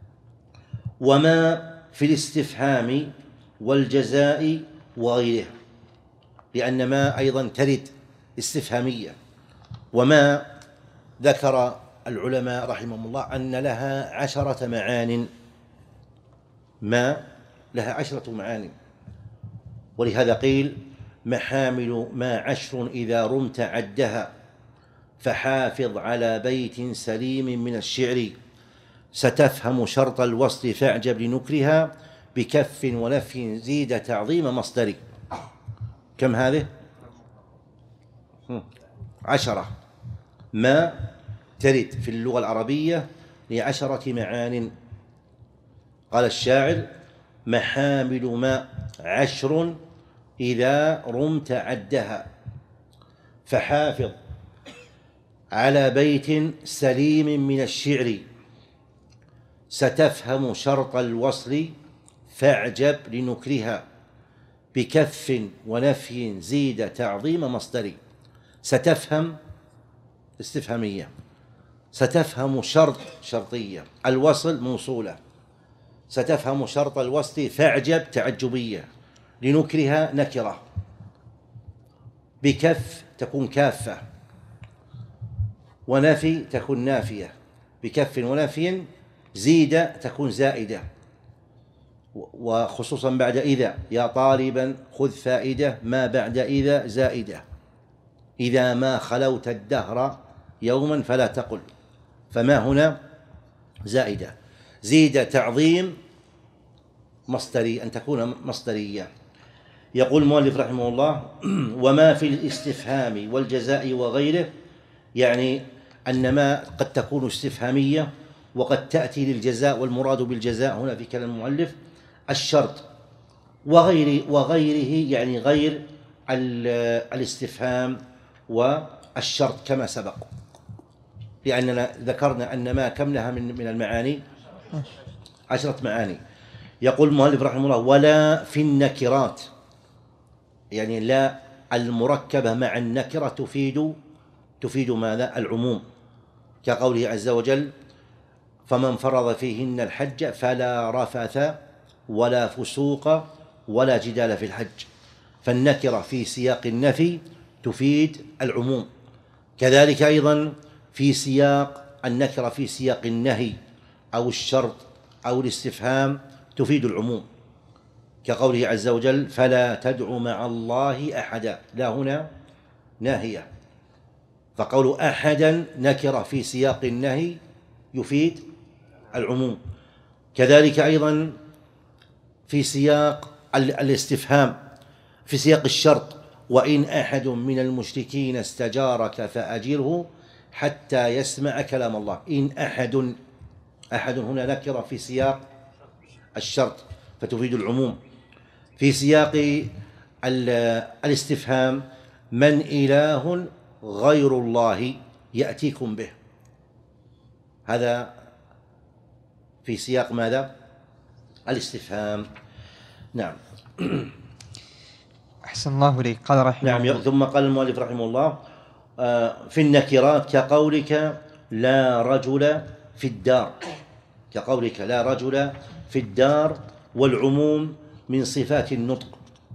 S1: وما في الاستفهام والجزاء وغيرها، لأن ما أيضا ترد استفهامية. وما ذكر العلماء رحمهم الله أن لها عشرة معان، ما لها عشرة معان، ولهذا قيل محامل ما عشر إذا رمت عدها، فحافظ على بيت سليم من الشعر، ستفهم شرط الوصل فاعجب لنكرها، بكف ونفي زيد تعظيم مصدري. كم هذه؟ عشرة. ما ترد في اللغة العربية لعشرة معان. قال الشاعر محامل ما عشر إذا رمت عدها، فحافظ على بيت سليم من الشعر، ستفهم شرط الوصل فاعجب لنكرها، بكف ونفي زيد تعظيم مصدري. ستفهم استفهامية، ستفهم شرط شرطية، الوصل موصولة، ستفهم شرط الوصل فاعجب تعجبية، لنكرها نكرة، بكف تكون كافة، ونفي تكون نافية، بكف ونفي زيد تكون زائدة، وخصوصا بعد إذا، يا طالبا خذ فائدة ما بعد إذا زائدة، إذا ما خلوت الدهر يوما فلا تقل، فما هنا زائدة. زيد تعظيم مصدري، أن تكون مصدرية. يقول المؤلف رحمه الله وما في الاستفهام والجزاء وغيره، يعني أن ما قد تكون استفهامية وقد تأتي للجزاء، والمراد بالجزاء هنا في كلام المؤلف الشرط، وغير وغيره يعني غير الاستفهام والشرط كما سبق، لأننا ذكرنا أن ما كم لها من من المعاني عشرة معاني. يقول المؤلف رحمه الله ولا في النكرات، يعني لا المركبة مع النكرة تفيد تفيد ماذا؟ العموم، كقوله عز وجل فمن فرض فيهن الحج فلا رفث ولا فسوق ولا جدال في الحج. فالنكرة في سياق النفي تفيد العموم، كذلك أيضا في سياق النكرة في سياق النهي أو الشرط أو الاستفهام تفيد العموم، كقوله عز وجل فلا تدع مع الله أحدا، لا هنا ناهية، فقول أحدا نكرة في سياق النهي يفيد العموم. كذلك أيضا في سياق الاستفهام في سياق الشرط وإن أحد من المشركين استجارك فأجره حتى يسمع كلام الله. إن أحد، أحد هنا نكرة في سياق الشرط فتفيد العموم. في سياق الاستفهام من إله غير الله يأتيكم به، هذا في سياق ماذا؟ الاستفهام. نعم.
S2: أحسن الله إليك. قال رحمه
S1: نعم.
S2: الله
S1: ثم قال المؤلف رحمه الله في النكرات كقولك لا رجل في الدار، كقولك لا رجل في الدار، والعموم من صفات النطق.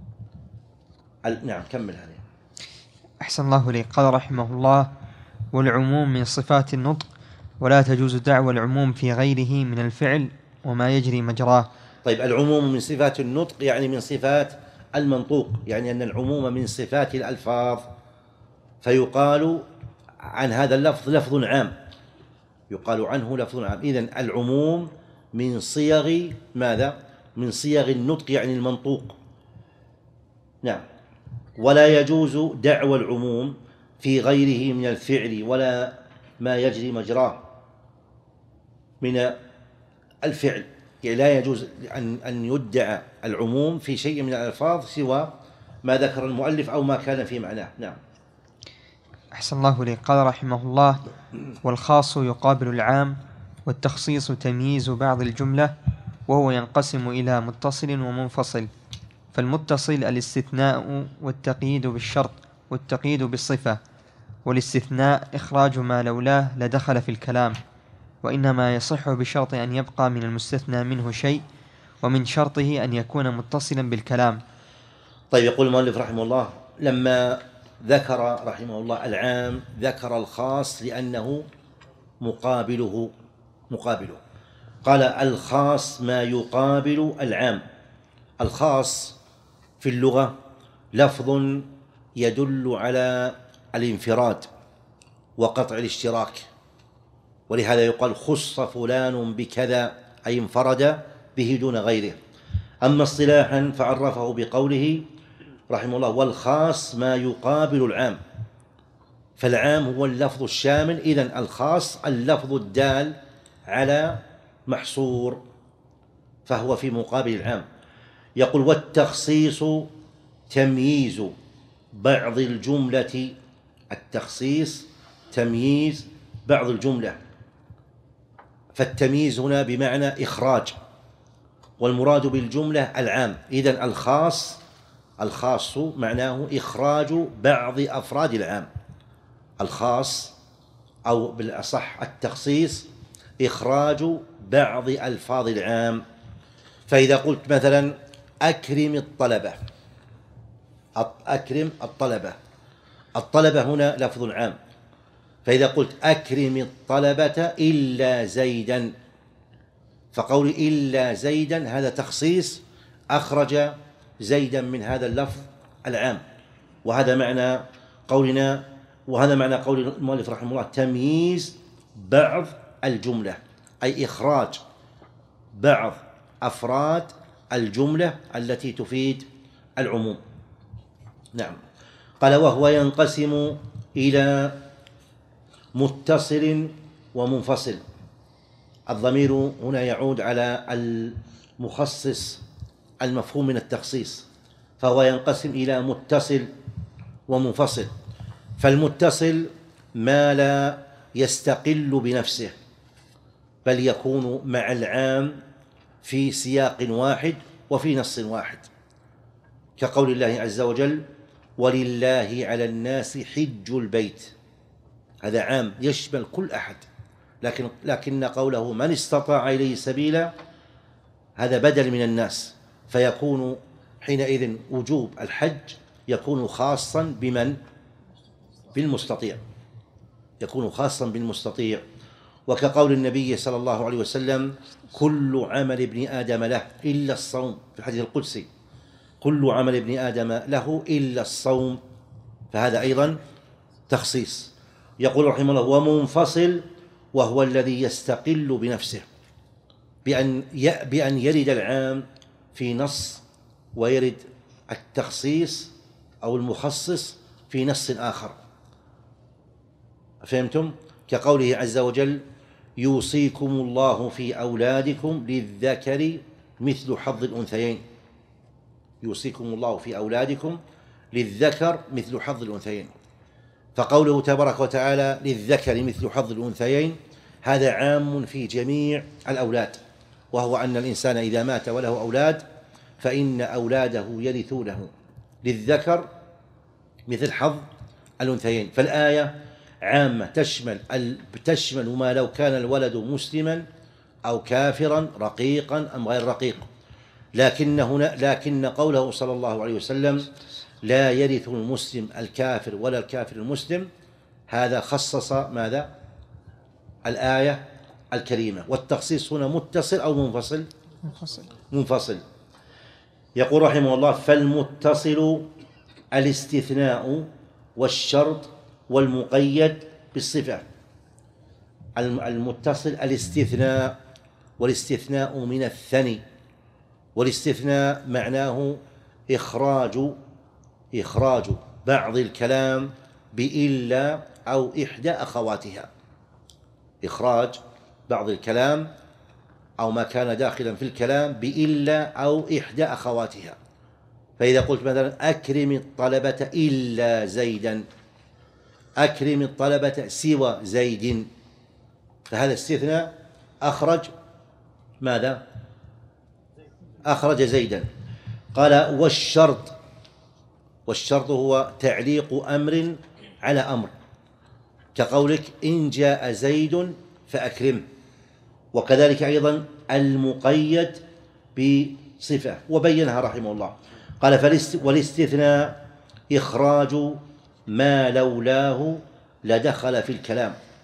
S1: نعم كمل هذه.
S2: أحسن الله إليك. قال رحمه الله والعموم من صفات النطق، ولا تجوز دعوى العموم في غيره من الفعل وما يجري مجراه.
S1: طيب العموم من صفات النطق يعني من صفات المنطوق، يعني أن العموم من صفات الألفاظ، فيقال عن هذا اللفظ لفظ عام، يقال عنه لفظ عام. إذن العموم من صيغ ماذا؟ من صيغ النطق يعني المنطوق. نعم. ولا يجوز دعوى العموم في غيره من الفعل ولا ما يجري مجراه من الفعل، يعني لا يجوز أن أن يدعى العموم في شيء من الألفاظ سوى ما ذكر المؤلف أو ما كان في معناه. نعم.
S2: أحسن الله إليك. قال رحمه الله والخاص يقابل العام، والتخصيص تمييز بعض الجملة، وهو ينقسم إلى متصل ومنفصل. فالمتصل الاستثناء والتقييد بالشرط والتقييد بالصفة، والاستثناء إخراج ما لولاه لدخل في الكلام، وإنما يصح بشرط أن يبقى من المستثنى منه شيء، ومن شرطه أن يكون متصلا بالكلام.
S1: طيب يقول المؤلف رحمه الله لما ذكر رحمه الله العام ذكر الخاص لأنه مقابله مقابله. قال الخاص ما يقابل العام. الخاص في اللغة لفظ يدل على الانفراد وقطع الاشتراك، ولهذا يقال خص فلان بكذا، أي انفرد به دون غيره. أما اصطلاحا فعرفه بقوله رحمه الله والخاص ما يقابل العام، فالعام هو اللفظ الشامل، إذن الخاص اللفظ الدال على محصور، فهو في مقابل العام. يقول والتخصيص تمييز بعض الجملة، التخصيص تمييز بعض الجملة، فالتمييز هنا بمعنى إخراج، والمراد بالجملة العام. إذن الخاص الخاص معناه إخراج بعض أفراد العام. الخاص أو بالأصح التخصيص إخراج بعض ألفاظ العام. فإذا قلت مثلا أكرم الطلبة، أكرم الطلبة، الطلبة هنا لفظ عام، فإذا قلت أكرم الطلبة إلا زيدا، فقول إلا زيدا هذا تخصيص أخرج زيدا من هذا اللفظ العام، وهذا معنى قولنا، وهذا معنى قول المؤلف رحمه الله تمييز بعض الجملة، أي إخراج بعض أفراد الجملة التي تفيد العموم. نعم. قال وهو ينقسم إلى متصل ومنفصل. الضمير هنا يعود على المخصص المفهوم من التخصيص، فهو ينقسم إلى متصل ومنفصل. فالمتصل ما لا يستقل بنفسه، بل يكون مع العام في سياق واحد وفي نص واحد، كقول الله عز وجل ولله على الناس حج البيت، هذا عام يشمل كل أحد، لكن لكن قوله من استطاع إليه سبيلا هذا بدل من الناس، فيكون حينئذ وجوب الحج يكون خاصا بمن؟ بالمستطيع، يكون خاصا بالمستطيع. وكقول النبي صلى الله عليه وسلم كل عمل ابن آدم له إلا الصوم، في الحديث القدسي كل عمل ابن آدم له إلا الصوم، فهذا أيضا تخصيص. يقول رحمه الله ومنفصل وهو الذي يستقل بنفسه، بأن بأن يرد العام في نص ويرد التخصيص أو المخصص في نص آخر. فهمتم؟ كقوله عز وجل يوصيكم الله في أولادكم للذكر مثل حظ الأنثيين، يوصيكم الله في أولادكم للذكر مثل حظ الأنثيين. فقوله تبارك وتعالى للذكر مثل حظ الأنثيين هذا عام في جميع الأولاد، وهو أن الإنسان إذا مات وله أولاد فإن أولاده يرثونه للذكر مثل حظ الأنثيين. فالآية عامة تشمل تشمل ما لو كان الولد مسلما أو كافرا رقيقا أم غير رقيق، لكن هنا لكن قوله صلى الله عليه وسلم لا يرث المسلم الكافر ولا الكافر المسلم، هذا خصص ماذا؟ الآية الكريمة. والتخصيص هنا متصل أو منفصل؟ منفصل. منفصل. يقول رحمه الله فالمتصل الاستثناء والشرط والمقيد بالصفة. المتصل الاستثناء، والاستثناء من الثني، والاستثناء معناه إخراج إخراج بعض الكلام بإلا أو إحدى أخواتها، إخراج بعض الكلام أو ما كان داخلا في الكلام بإلا أو إحدى أخواتها. فإذا قلت مثلا أكرم الطلبة إلا زيدا، أكرم الطلبة سوى زيد، فهذا استثناء أخرج ماذا؟ أخرج زيدا. قال والشرط، والشرط هو تعليق أمر على أمر، كقولك إن جاء زيد فأكرمه. وكذلك أيضا المقيد بصفة، وبينها رحمه الله. قال والاستثناء إخراج ما لولاه لدخل في الكلام،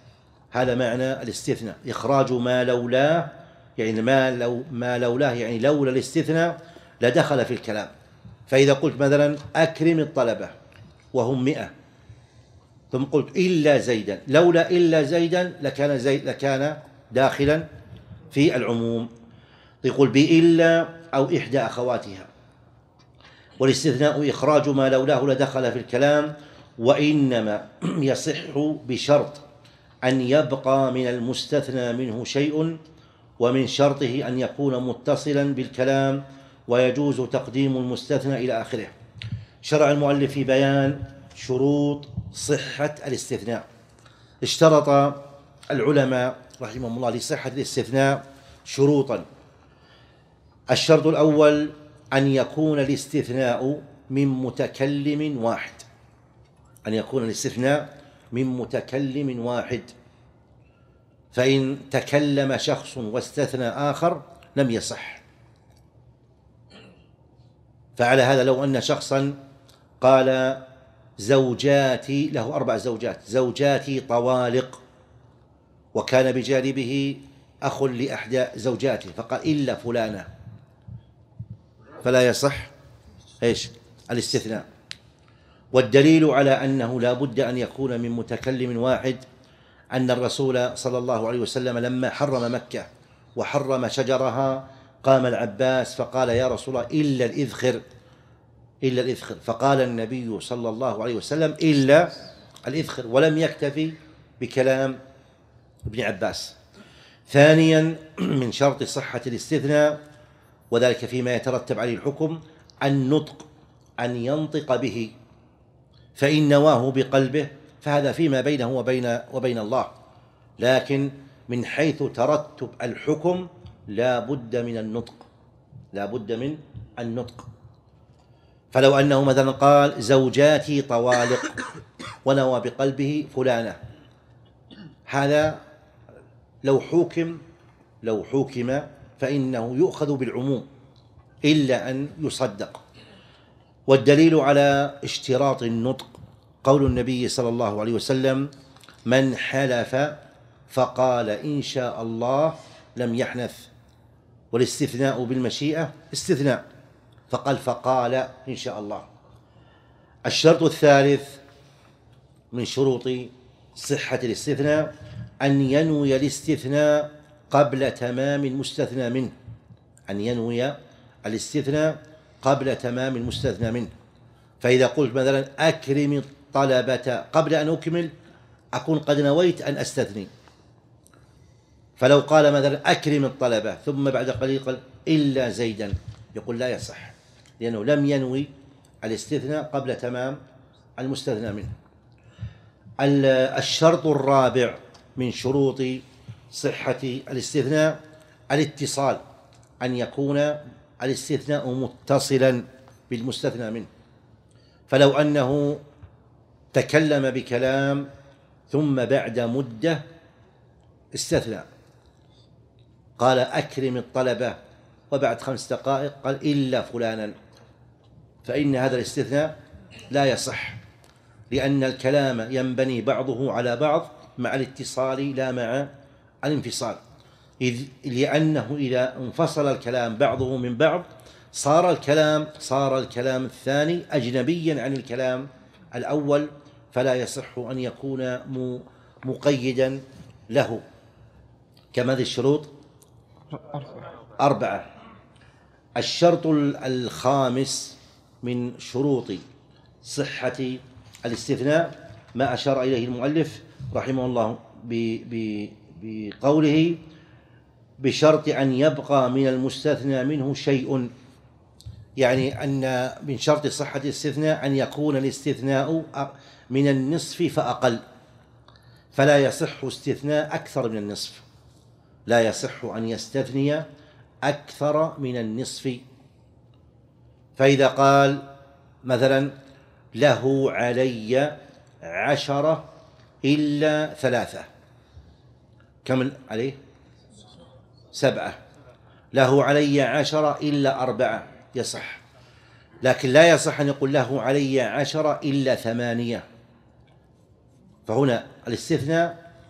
S1: هذا معنى الاستثناء، إخراج ما لولاه، يعني ما لو ما لولاه يعني لولا الاستثناء لدخل في الكلام. فإذا قلت مثلا أكرم الطلبة وهم مئة، ثم قلت إلا زيدا، لولا إلا زيدا لكان زيد لكان داخلا في العموم. يقول بإلا أو إحدى أخواتها، والاستثناء إخراج ما لولاه لدخل في الكلام، وإنما يصح بشرط أن يبقى من المستثنى منه شيء، ومن شرطه أن يكون متصلا بالكلام، ويجوز تقديم المستثنى إلى آخره. شرع المؤلف في بيان شروط صحة الاستثناء. اشترط العلماء رحمهم الله لصحة الاستثناء شروطا. الشرط الأول أن يكون الاستثناء من متكلم واحد، أن يكون الاستثناء من متكلم واحد، فإن تكلم شخص واستثنى آخر لم يصح. فعلى هذا لو أن شخصا قال زوجاتي، له أربع زوجات، زوجاتي طوالق، وكان بجانبه أخ لأحدى زوجاته فقال إلا فلانة، فلا يصح إيش الاستثناء. والدليل على أنه لا بد أن يكون من متكلم واحد أن الرسول صلى الله عليه وسلم لما حرم مكة وحرم شجرها قام العباس فقال يا رسول الله إلا الإذخر، إلا الإذخر، فقال النبي صلى الله عليه وسلم إلا الإذخر، ولم يكتفي بكلام ابن عباس. ثانيا من شرط صحة الاستثناء، وذلك فيما يترتب عليه الحكم، النطق، أن ينطق به، فإن نواه بقلبه فهذا فيما بينه وبين وبين الله، لكن من حيث ترتب الحكم لا بد من النطق، لا بد من النطق. فلو أنه مثلا قال زوجاتي طوالق ونوى بقلبه فلانة، هذا لو حكم لو حكم فإنه يؤخذ بالعموم إلا أن يصدق. والدليل على اشتراط النطق قول النبي صلى الله عليه وسلم من حلف فقال إن شاء الله لم يحنث، والاستثناء بالمشيئة استثناء، فقال فقال إن شاء الله. الشرط الثالث من شروط صحة الاستثناء أن ينوي الاستثناء قبل تمام المستثنى منه، أن ينوي الاستثناء قبل تمام المستثنى منه. فإذا قلت مثلا أكرم الطلبة، قبل أن أكمل أكون قد نويت أن أستثني. فلو قال مثلا أكرم الطلبة ثم بعد قليل قال إلا زيدا، يقول لا يصح، لأنه لم ينوي الاستثناء قبل تمام المستثنى منه. الشرط الرابع من شروط صحة الاستثناء الاتصال، أن يكون الاستثناء متصلا بالمستثنى منه. فلو أنه تكلم بكلام ثم بعد مدة استثنى، قال أكرم الطلبة وبعد خمس دقائق قال إلا فلانا، فإن هذا الاستثناء لا يصح، لأن الكلام ينبني بعضه على بعض مع الاتصال لا مع الانفصال، إذ لأنه إذا انفصل الكلام بعضه من بعض صار الكلام صار الكلام الثاني أجنبيا عن الكلام الأول، فلا يصح أن يكون مقيدا له. كم هذه الشروط؟ أربعة. الشرط الخامس من شروط صحة الاستثناء ما أشار إليه المؤلف رحمه الله بقوله بشرط أن يبقى من المستثنى منه شيء، يعني أن من شرط صحة الاستثناء أن يكون الاستثناء من النصف فأقل، فلا يصح استثناء أكثر من النصف، لا يصح أن يستثني أكثر من النصف. فإذا قال مثلا له علي عشرة إلا ثلاثة، كم عليه؟ سبعة. له علي عشرة إلا أربعة، يصح، لكن لا يصح أن يقول له علي عشرة إلا ثمانية. فهنا الاستثناء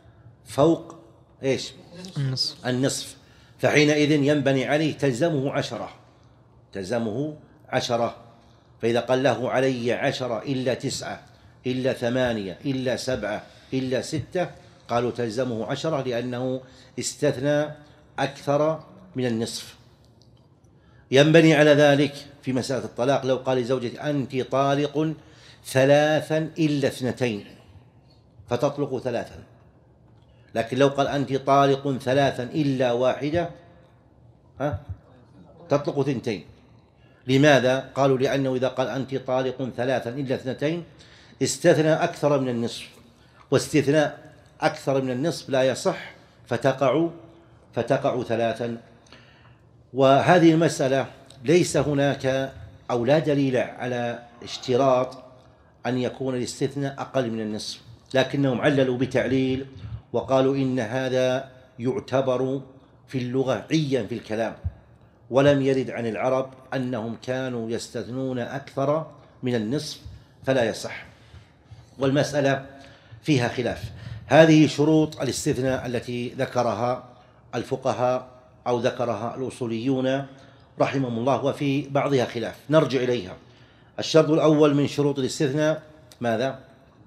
S1: فوق إيش؟
S2: النصف.
S1: النصف، فحينئذ ينبني عليه تلزمه عشرة، تلزمه عشرة. فإذا قال له علي عشرة إلا تسعة إلا ثمانية إلا سبعة إلا ستة، قالوا تلزمه عشرة لأنه استثنى أكثر من النصف. ينبني على ذلك في مسألة الطلاق لو قال لزوجته أنت طالق ثلاثا إلا اثنتين فتطلق ثلاثا، لكن لو قال أنت طالق ثلاثا إلا واحدة ها تطلق ثنتين. لماذا؟ قالوا لأنه إذا قال أنت طالق ثلاثا إلا اثنتين استثنى أكثر من النصف، واستثناء أكثر من النصف لا يصح، فتقع فتقع ثلاثا. وهذه المسألة ليس هناك أو لا دليل على اشتراط أن يكون الاستثناء أقل من النصف، لكنهم عللوا بتعليل وقالوا إن هذا يعتبر في اللغة عيا في الكلام، ولم يرد عن العرب أنهم كانوا يستثنون أكثر من النصف فلا يصح. والمسألة فيها خلاف. هذه شروط الاستثناء التي ذكرها الفقهاء أو ذكرها الأصوليون رحمهم الله، وفي بعضها خلاف، نرجع إليها. الشرط الأول من شروط الاستثناء ماذا؟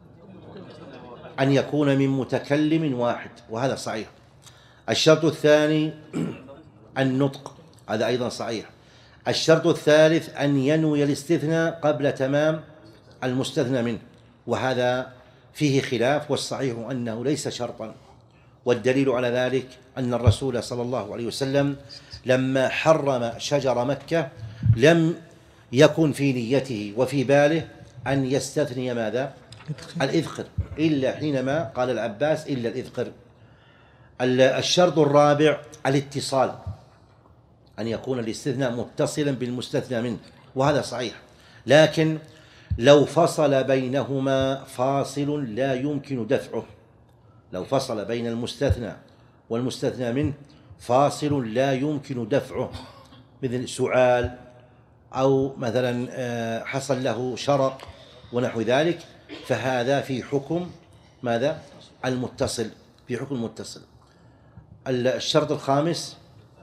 S1: أن يكون من متكلم واحد، وهذا صحيح. الشرط الثاني النطق، هذا أيضا صحيح. الشرط الثالث أن ينوي الاستثناء قبل تمام المستثنى منه، وهذا فيه خلاف، والصحيح أنه ليس شرطا. والدليل على ذلك أن الرسول صلى الله عليه وسلم لما حرم شجر مكة لم يكن في نيته وفي باله أن يستثني ماذا؟ الإذخر، إلا حينما قال العباس إلا الإذخر. الشرط الرابع الاتصال، أن يكون الاستثناء متصلا بالمستثنى منه، وهذا صحيح. لكن لو فصل بينهما فاصل لا يمكن دفعه، لو فصل بين المستثنى والمستثنى منه فاصل لا يمكن دفعه، مثل سعال أو مثلا حصل له شرق ونحو ذلك، فهذا في حكم ماذا؟ المتصل، في حكم المتصل. الشرط الخامس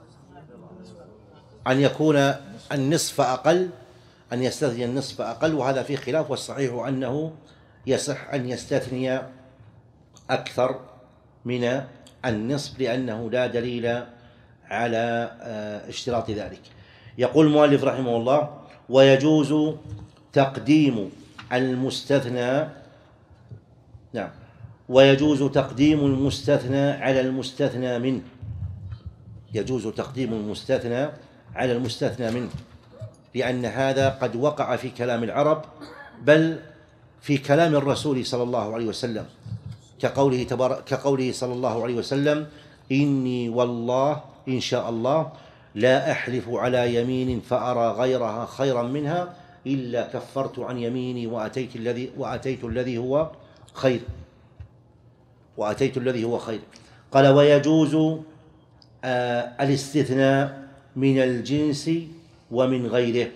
S1: أن يكون النصف أقل، أن يستثني النصف أقل، وهذا فيه خلاف، والصحيح أنه يصح أن يستثني أكثر من النصف لأنه لا دليل على اشتراط ذلك. يقول المؤلف رحمه الله: ويجوز تقديم المستثنى نعم ويجوز تقديم المستثنى على المستثنى منه، يجوز تقديم المستثنى على المستثنى منه، لأن هذا قد وقع في كلام العرب، بل في كلام الرسول صلى الله عليه وسلم، كقوله تبارك كقوله صلى الله عليه وسلم: إني والله إن شاء الله لا أحلف على يمين فأرى غيرها خيرا منها إلا كفرت عن يميني وأتيت الذي وأتيت الذي هو خير وأتيت الذي هو خير. قال: ويجوز آه الاستثناء من الجنس ومن غيره.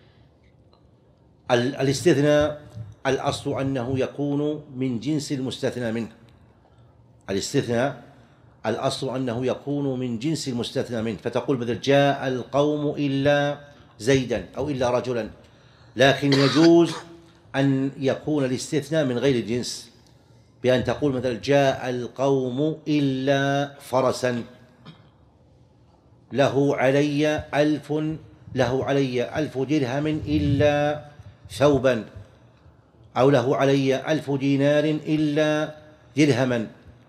S1: الاستثناء الأصل أنه يكون من جنس المستثنى منه، الاستثناء الأصل أنه يكون من جنس المستثنى منه، فتقول مثل: جاء القوم إلا زيدا أو إلا رجلا، لكن يجوز أن يكون الاستثناء من غير الجنس، بأن تقول مثل: جاء القوم إلا فرسا، له علي ألف له علي ألف درهم إلا ثوبا، أو له علي ألف دينار إلا درهما،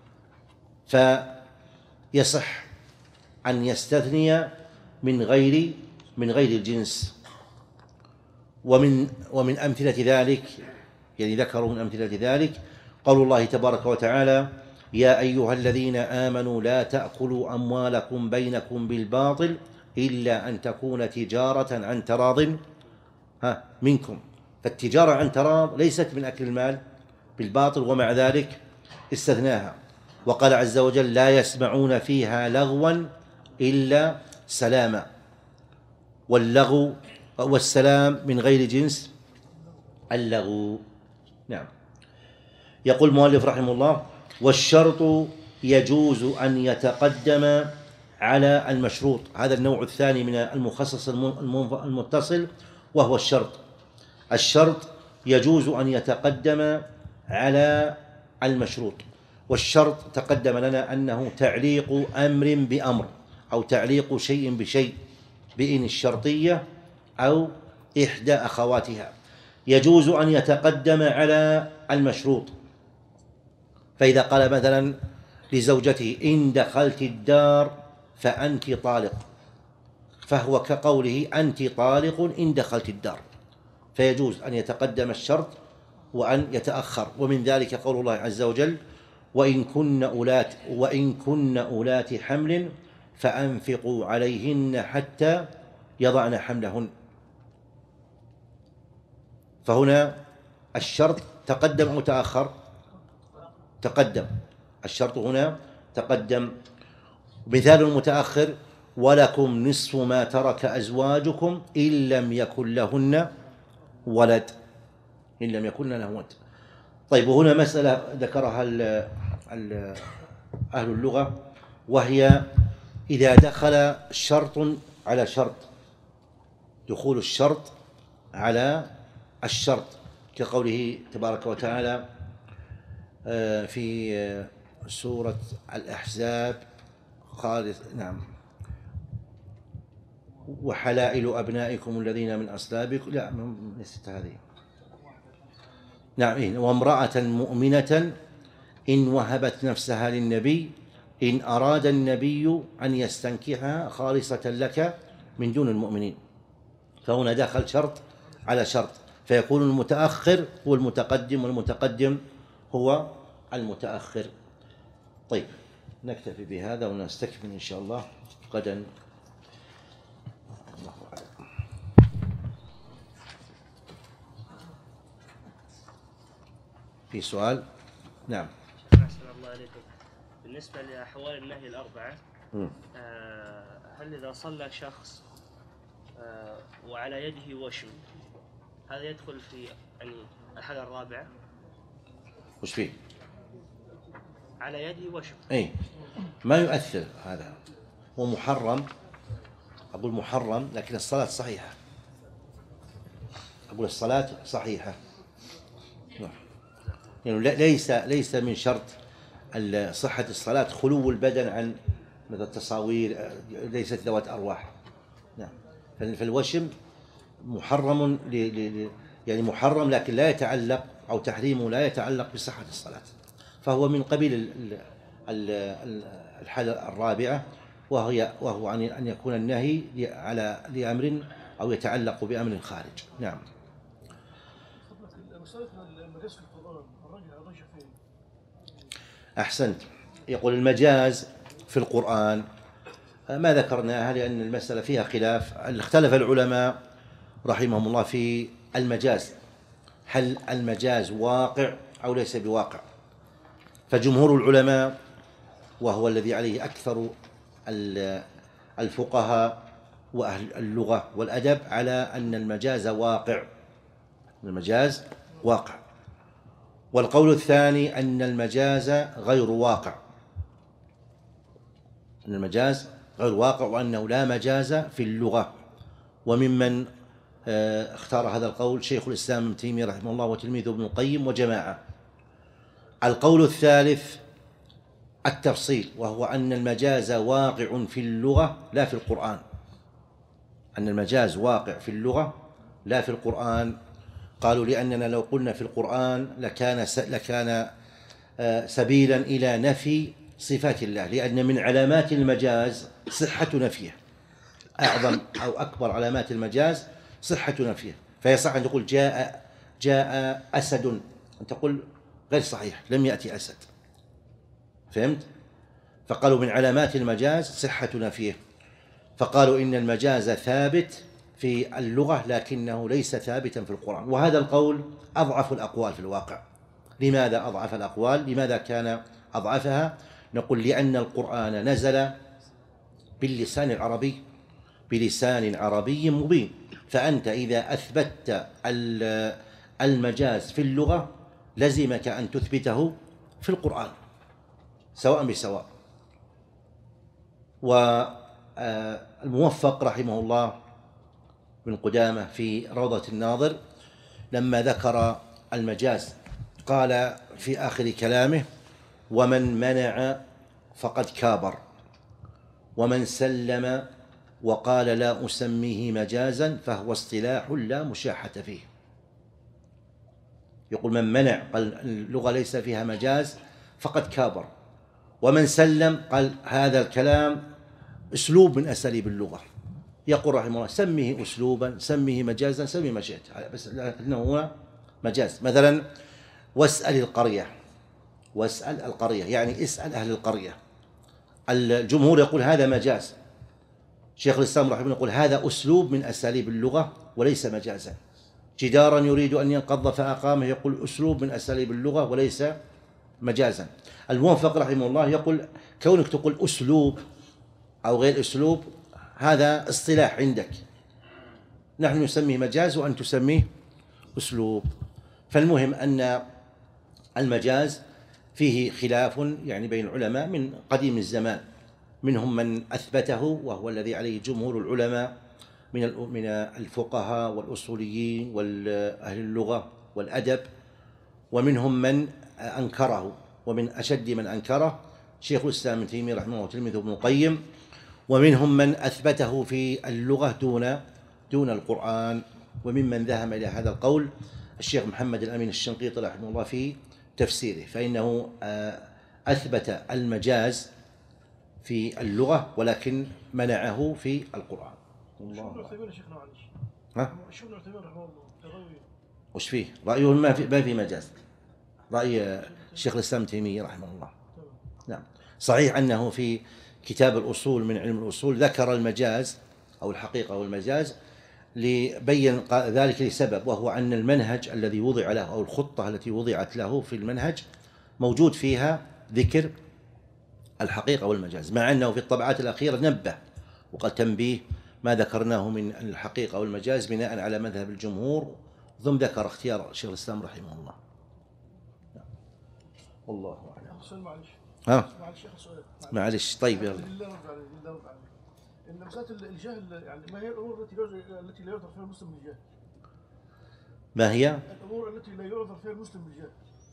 S1: فيصح أن يستثني من غير من غير الجنس. ومن ومن أمثلة ذلك، يعني ذكروا من أمثلة ذلك قول الله تبارك وتعالى: يا أيها الذين آمنوا لا تأكلوا أموالكم بينكم بالباطل إلا أن تكون تجارة عن تراض ها منكم. فالتجارة عن تراض ليست من أكل المال بالباطل، ومع ذلك استثناها. وقال عز وجل: لا يسمعون فيها لغوا إلا سلاما، واللغو والسلام من غير جنس اللغو. نعم. يقول المؤلف رحمه الله: والشرط يجوز أن يتقدم على المشروط. هذا النوع الثاني من المخصص المتصل، وهو الشرط. الشرط يجوز أن يتقدم على المشروط، والشرط تقدم لنا أنه تعليق أمر بأمر، أو تعليق شيء بشيء، بإن الشرطية أو إحدى أخواتها. يجوز أن يتقدم على المشروط، فإذا قال مثلا لزوجته إن دخلت الدار فأنت طالق، فهو كقوله أنت طالق إن دخلت الدار، فيجوز أن يتقدم الشرط وأن يتأخر. ومن ذلك قول الله عز وجل وإن كن أولات وإن كن أولات حمل فأنفقوا عليهن حتى يضعن حملهن. فهنا الشرط تقدم أو تأخر؟ تقدم. الشرط هنا تقدم. مثال المتأخر ولكم نصف ما ترك أزواجكم إن لم يكن لهن ولد، إن لم يكن لهن ولد. طيب، وهنا مسألة ذكرها ال ال أهل اللغة، وهي إذا دخل شرط على شرط، دخول الشرط على الشرط، كقوله تبارك وتعالى في سورة الأحزاب خالص نعم وحلائل أبنائكم الذين من أصلابكم، لا ليست هذه، نعم إيه؟ وامرأة مؤمنة إن وهبت نفسها للنبي إن أراد النبي أن يستنكحها خالصة لك من دون المؤمنين. فهنا دخل شرط على شرط، فيكون المتأخر هو المتقدم والمتقدم هو المتأخر. طيب، نكتفي بهذا ونستكمل إن شاء الله غدا. الله أعلم. في سؤال؟ نعم.
S3: أحسن الله عليكم. بالنسبة لأحوال النهي الأربعة، آه هل إذا صلى شخص آه وعلى يده وشم، هذا يدخل في يعني الحالة الرابعة؟
S1: وش فيه؟
S3: على يده وشم.
S1: أي ما يؤثر، هذا هو محرم. أقول محرم، لكن الصلاة صحيحة. أقول الصلاة صحيحة، يعني ليس ليس من شرط صحة الصلاة خلو البدن عن مثل التصاوير، ليست ذوات أرواح. نعم، فالوشم محرم يعني محرم، لكن لا يتعلق أو تحريمه لا يتعلق بصحة الصلاة، فهو من قبيل الحالة الرابعة، وهي وهو أن يكون النهي على لأمر أو يتعلق بأمر خارج. نعم. أحسنت. يقول المجاز في القرآن ما ذكرناها لأن المسألة فيها خلاف. اختلف العلماء رحمهم الله في المجاز، هل المجاز واقع أو ليس بواقع؟ فجمهور العلماء، وهو الذي عليه أكثر الفقهاء وأهل اللغة والأدب، على أن المجاز واقع، المجاز واقع. والقول الثاني أن المجاز غير واقع، أن المجاز غير واقع وأنه لا مجاز في اللغة. وممن اختار هذا القول شيخ الإسلام ابن تيمية رحمه الله وتلميذه ابن القيم وجماعة. القول الثالث التفصيل، وهو أن المجاز واقع في اللغة لا في القرآن، أن المجاز واقع في اللغة لا في القرآن. قالوا لأننا لو قلنا في القرآن لكان لكان سبيلا إلى نفي صفات الله، لأن من علامات المجاز صحة نفيه، أعظم أو أكبر علامات المجاز صحة نفيه. فيصح أن تقول جاء جاء أسد، أن تقول غير صحيح، لم يأتي أسد. فهمت؟ فقالوا من علامات المجاز صحة نفيه، فقالوا إن المجاز ثابت في اللغة لكنه ليس ثابتا في القرآن. وهذا القول أضعف الأقوال في الواقع. لماذا أضعف الأقوال؟ لماذا كان أضعفها؟ نقول لأن القرآن نزل باللسان العربي، بلسان عربي مبين، فأنت إذا أثبتت المجاز في اللغة لزمك أن تثبته في القرآن. سواء بسواء. والموفق رحمه الله بن قدامة في روضة الناظر لما ذكر المجاز قال في آخر كلامه: ومن منع فقد كابر، ومن سلم وقال لا أسميه مجازا فهو اصطلاح لا مشاحة فيه. يقول من منع قال اللغة ليس فيها مجاز فقد كابر، ومن سلم قال هذا الكلام أسلوب من أساليب اللغة. يقول رحمه الله: سميه أسلوبا، سميه مجازا، سميه ما شئت، بس لكنه هو مجاز. مثلا واسأل القرية، واسأل القرية يعني اسأل أهل القرية. الجمهور يقول هذا مجاز، شيخ الإسلام رحمه الله يقول هذا أسلوب من أساليب اللغة وليس مجازا. جدارا يريد أن ينقض فأقامه يقول أسلوب من أساليب اللغة وليس مجازا. الموفق رحمه الله يقول كونك تقول أسلوب أو غير أسلوب هذا اصطلاح عندك، نحن نسميه مجاز وأن تسميه أسلوب. فالمهم أن المجاز فيه خلاف يعني بين العلماء من قديم الزمان، منهم من أثبته وهو الذي عليه جمهور العلماء من من الفقهاء والأصوليين والأهل اللغة والأدب، ومنهم من أنكره، ومن أشد من أنكره شيخ الإسلام ابن تيمية رحمه الله وتلميذه ابن القيم، ومنهم من أثبته في اللغة دون دون القرآن. وممن ذهب إلى هذا القول الشيخ محمد الأمين الشنقيطي رحمه الله في تفسيره، فإنه أثبت المجاز في اللغة ولكن منعه في القرآن. الله ها؟ وش فيه؟ رأيه ما في ما في مجاز، رأي الشيخ الإسلام ابن تيمية رحمه الله. نعم صحيح أنه في كتاب الأصول من علم الأصول ذكر المجاز أو الحقيقة والمجاز لبين ذلك لسبب، وهو أن المنهج الذي وضع له أو الخطة التي وضعت له في المنهج موجود فيها ذكر الحقيقة والمجاز، مع أنه في الطبعات الأخيرة نبه وقال تنبيه ما ذكرناه من الحقيقة والمجاز بناء على مذهب الجمهور، ثم ذكر اختيار شيخ الإسلام رحمه الله. والله أعلم. ها معلش طيب يلا.
S4: إن مسألة الجهل يعني ما هي الأمور التي التي لا يعذر فيها المسلم بالجهل؟
S1: ما هي
S4: الأمور التي لا يعذر فيها المسلم بالجهل؟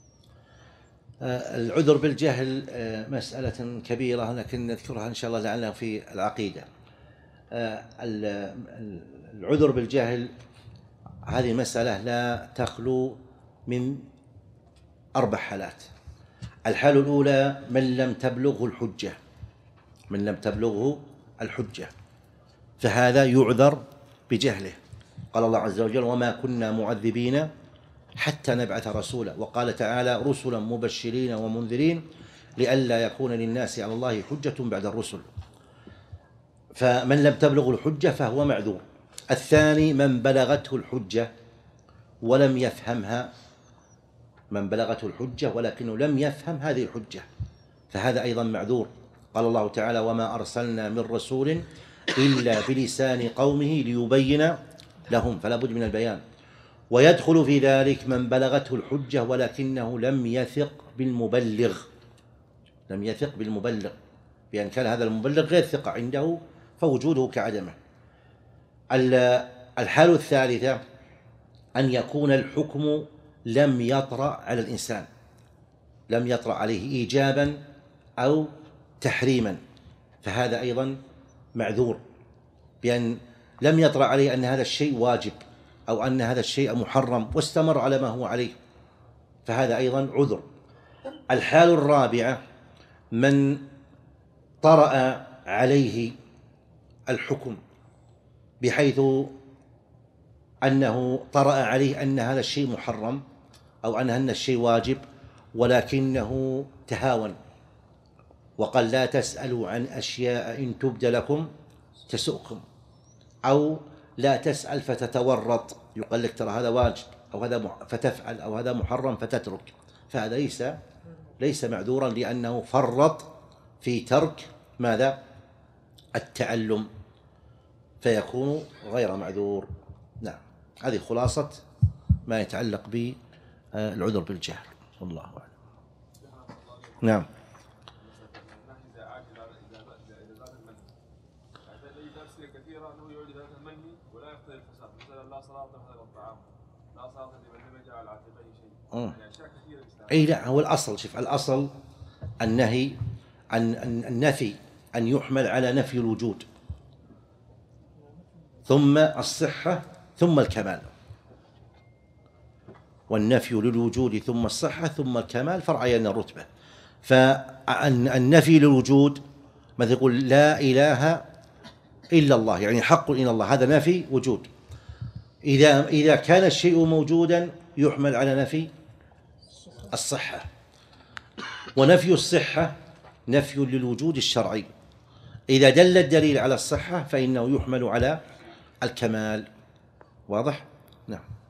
S1: آه العذر بالجهل آه مسألة كبيرة لكن نذكرها إن شاء الله لعلها في العقيدة. آه العذر بالجهل هذه مسألة لا تخلو من أربع حالات. الحالة الأولى من لم تبلغه الحجة، من لم تبلغه الحجة فهذا يعذر بجهله. قال الله عز وجل وما كنا معذبين حتى نبعث رسولا، وقال تعالى رسلا مبشرين ومنذرين لئلا يكون للناس على الله حجة بعد الرسل. فمن لم تبلغه الحجة فهو معذور. الثاني من بلغته الحجة ولم يفهمها، من بلغته الحجة ولكنه لم يفهم هذه الحجة فهذا أيضا معذور. قال الله تعالى وما أرسلنا من رسول إلا بلسان قومه ليبين لهم، فلا بد من البيان. ويدخل في ذلك من بلغته الحجة ولكنه لم يثق بالمبلغ، لم يثق بالمبلغ بأن كان هذا المبلغ غير ثقة عنده فوجوده كعدمه. الحالة الثالثة أن يكون الحكم لم يطرأ على الإنسان، لم يطرأ عليه إيجابا أو تحريما فهذا أيضا معذور، بأن لم يطرأ عليه أن هذا الشيء واجب أو أن هذا الشيء محرم واستمر على ما هو عليه فهذا أيضا عذر. الحالة الرابعة من طرأ عليه الحكم بحيث أنه طرأ عليه أن هذا الشيء محرم أو أن هذا الشيء واجب ولكنه تهاون وقال لا تسألوا عن أشياء إن تبد لكم تسؤكم، أو لا تسأل فتتورط يقال لك ترى هذا واجب أو هذا فتفعل أو هذا محرم فتترك، فهذا ليس ليس معذورا لأنه فرط في ترك ماذا؟ التعلم فيكون غير معذور. نعم هذه خلاصة ما يتعلق بالعذر بالجهل والله أعلم. نعم
S5: يقتضي الفساد، مثلا لا صلاة مثلا الطعام، لا صلاة لمن لم يجعل عاتقه شيء، يعني اشياء كثيره الاسلام.
S1: اي لا، هو الاصل، شوف الاصل النهي عن النفي ان يحمل على نفي الوجود، ثم الصحة ثم الكمال، والنفي للوجود ثم الصحة ثم الكمال فرعين الرتبة. فالنفي للوجود مثل يقول لا إله إلا الله، يعني حق إلا الله، هذا نفي وجود. إذا إذا كان الشيء موجودا يحمل على نفي الصحة، ونفي الصحة نفي للوجود الشرعي. إذا دل الدليل على الصحة فإنه يحمل على الكمال. واضح؟ نعم.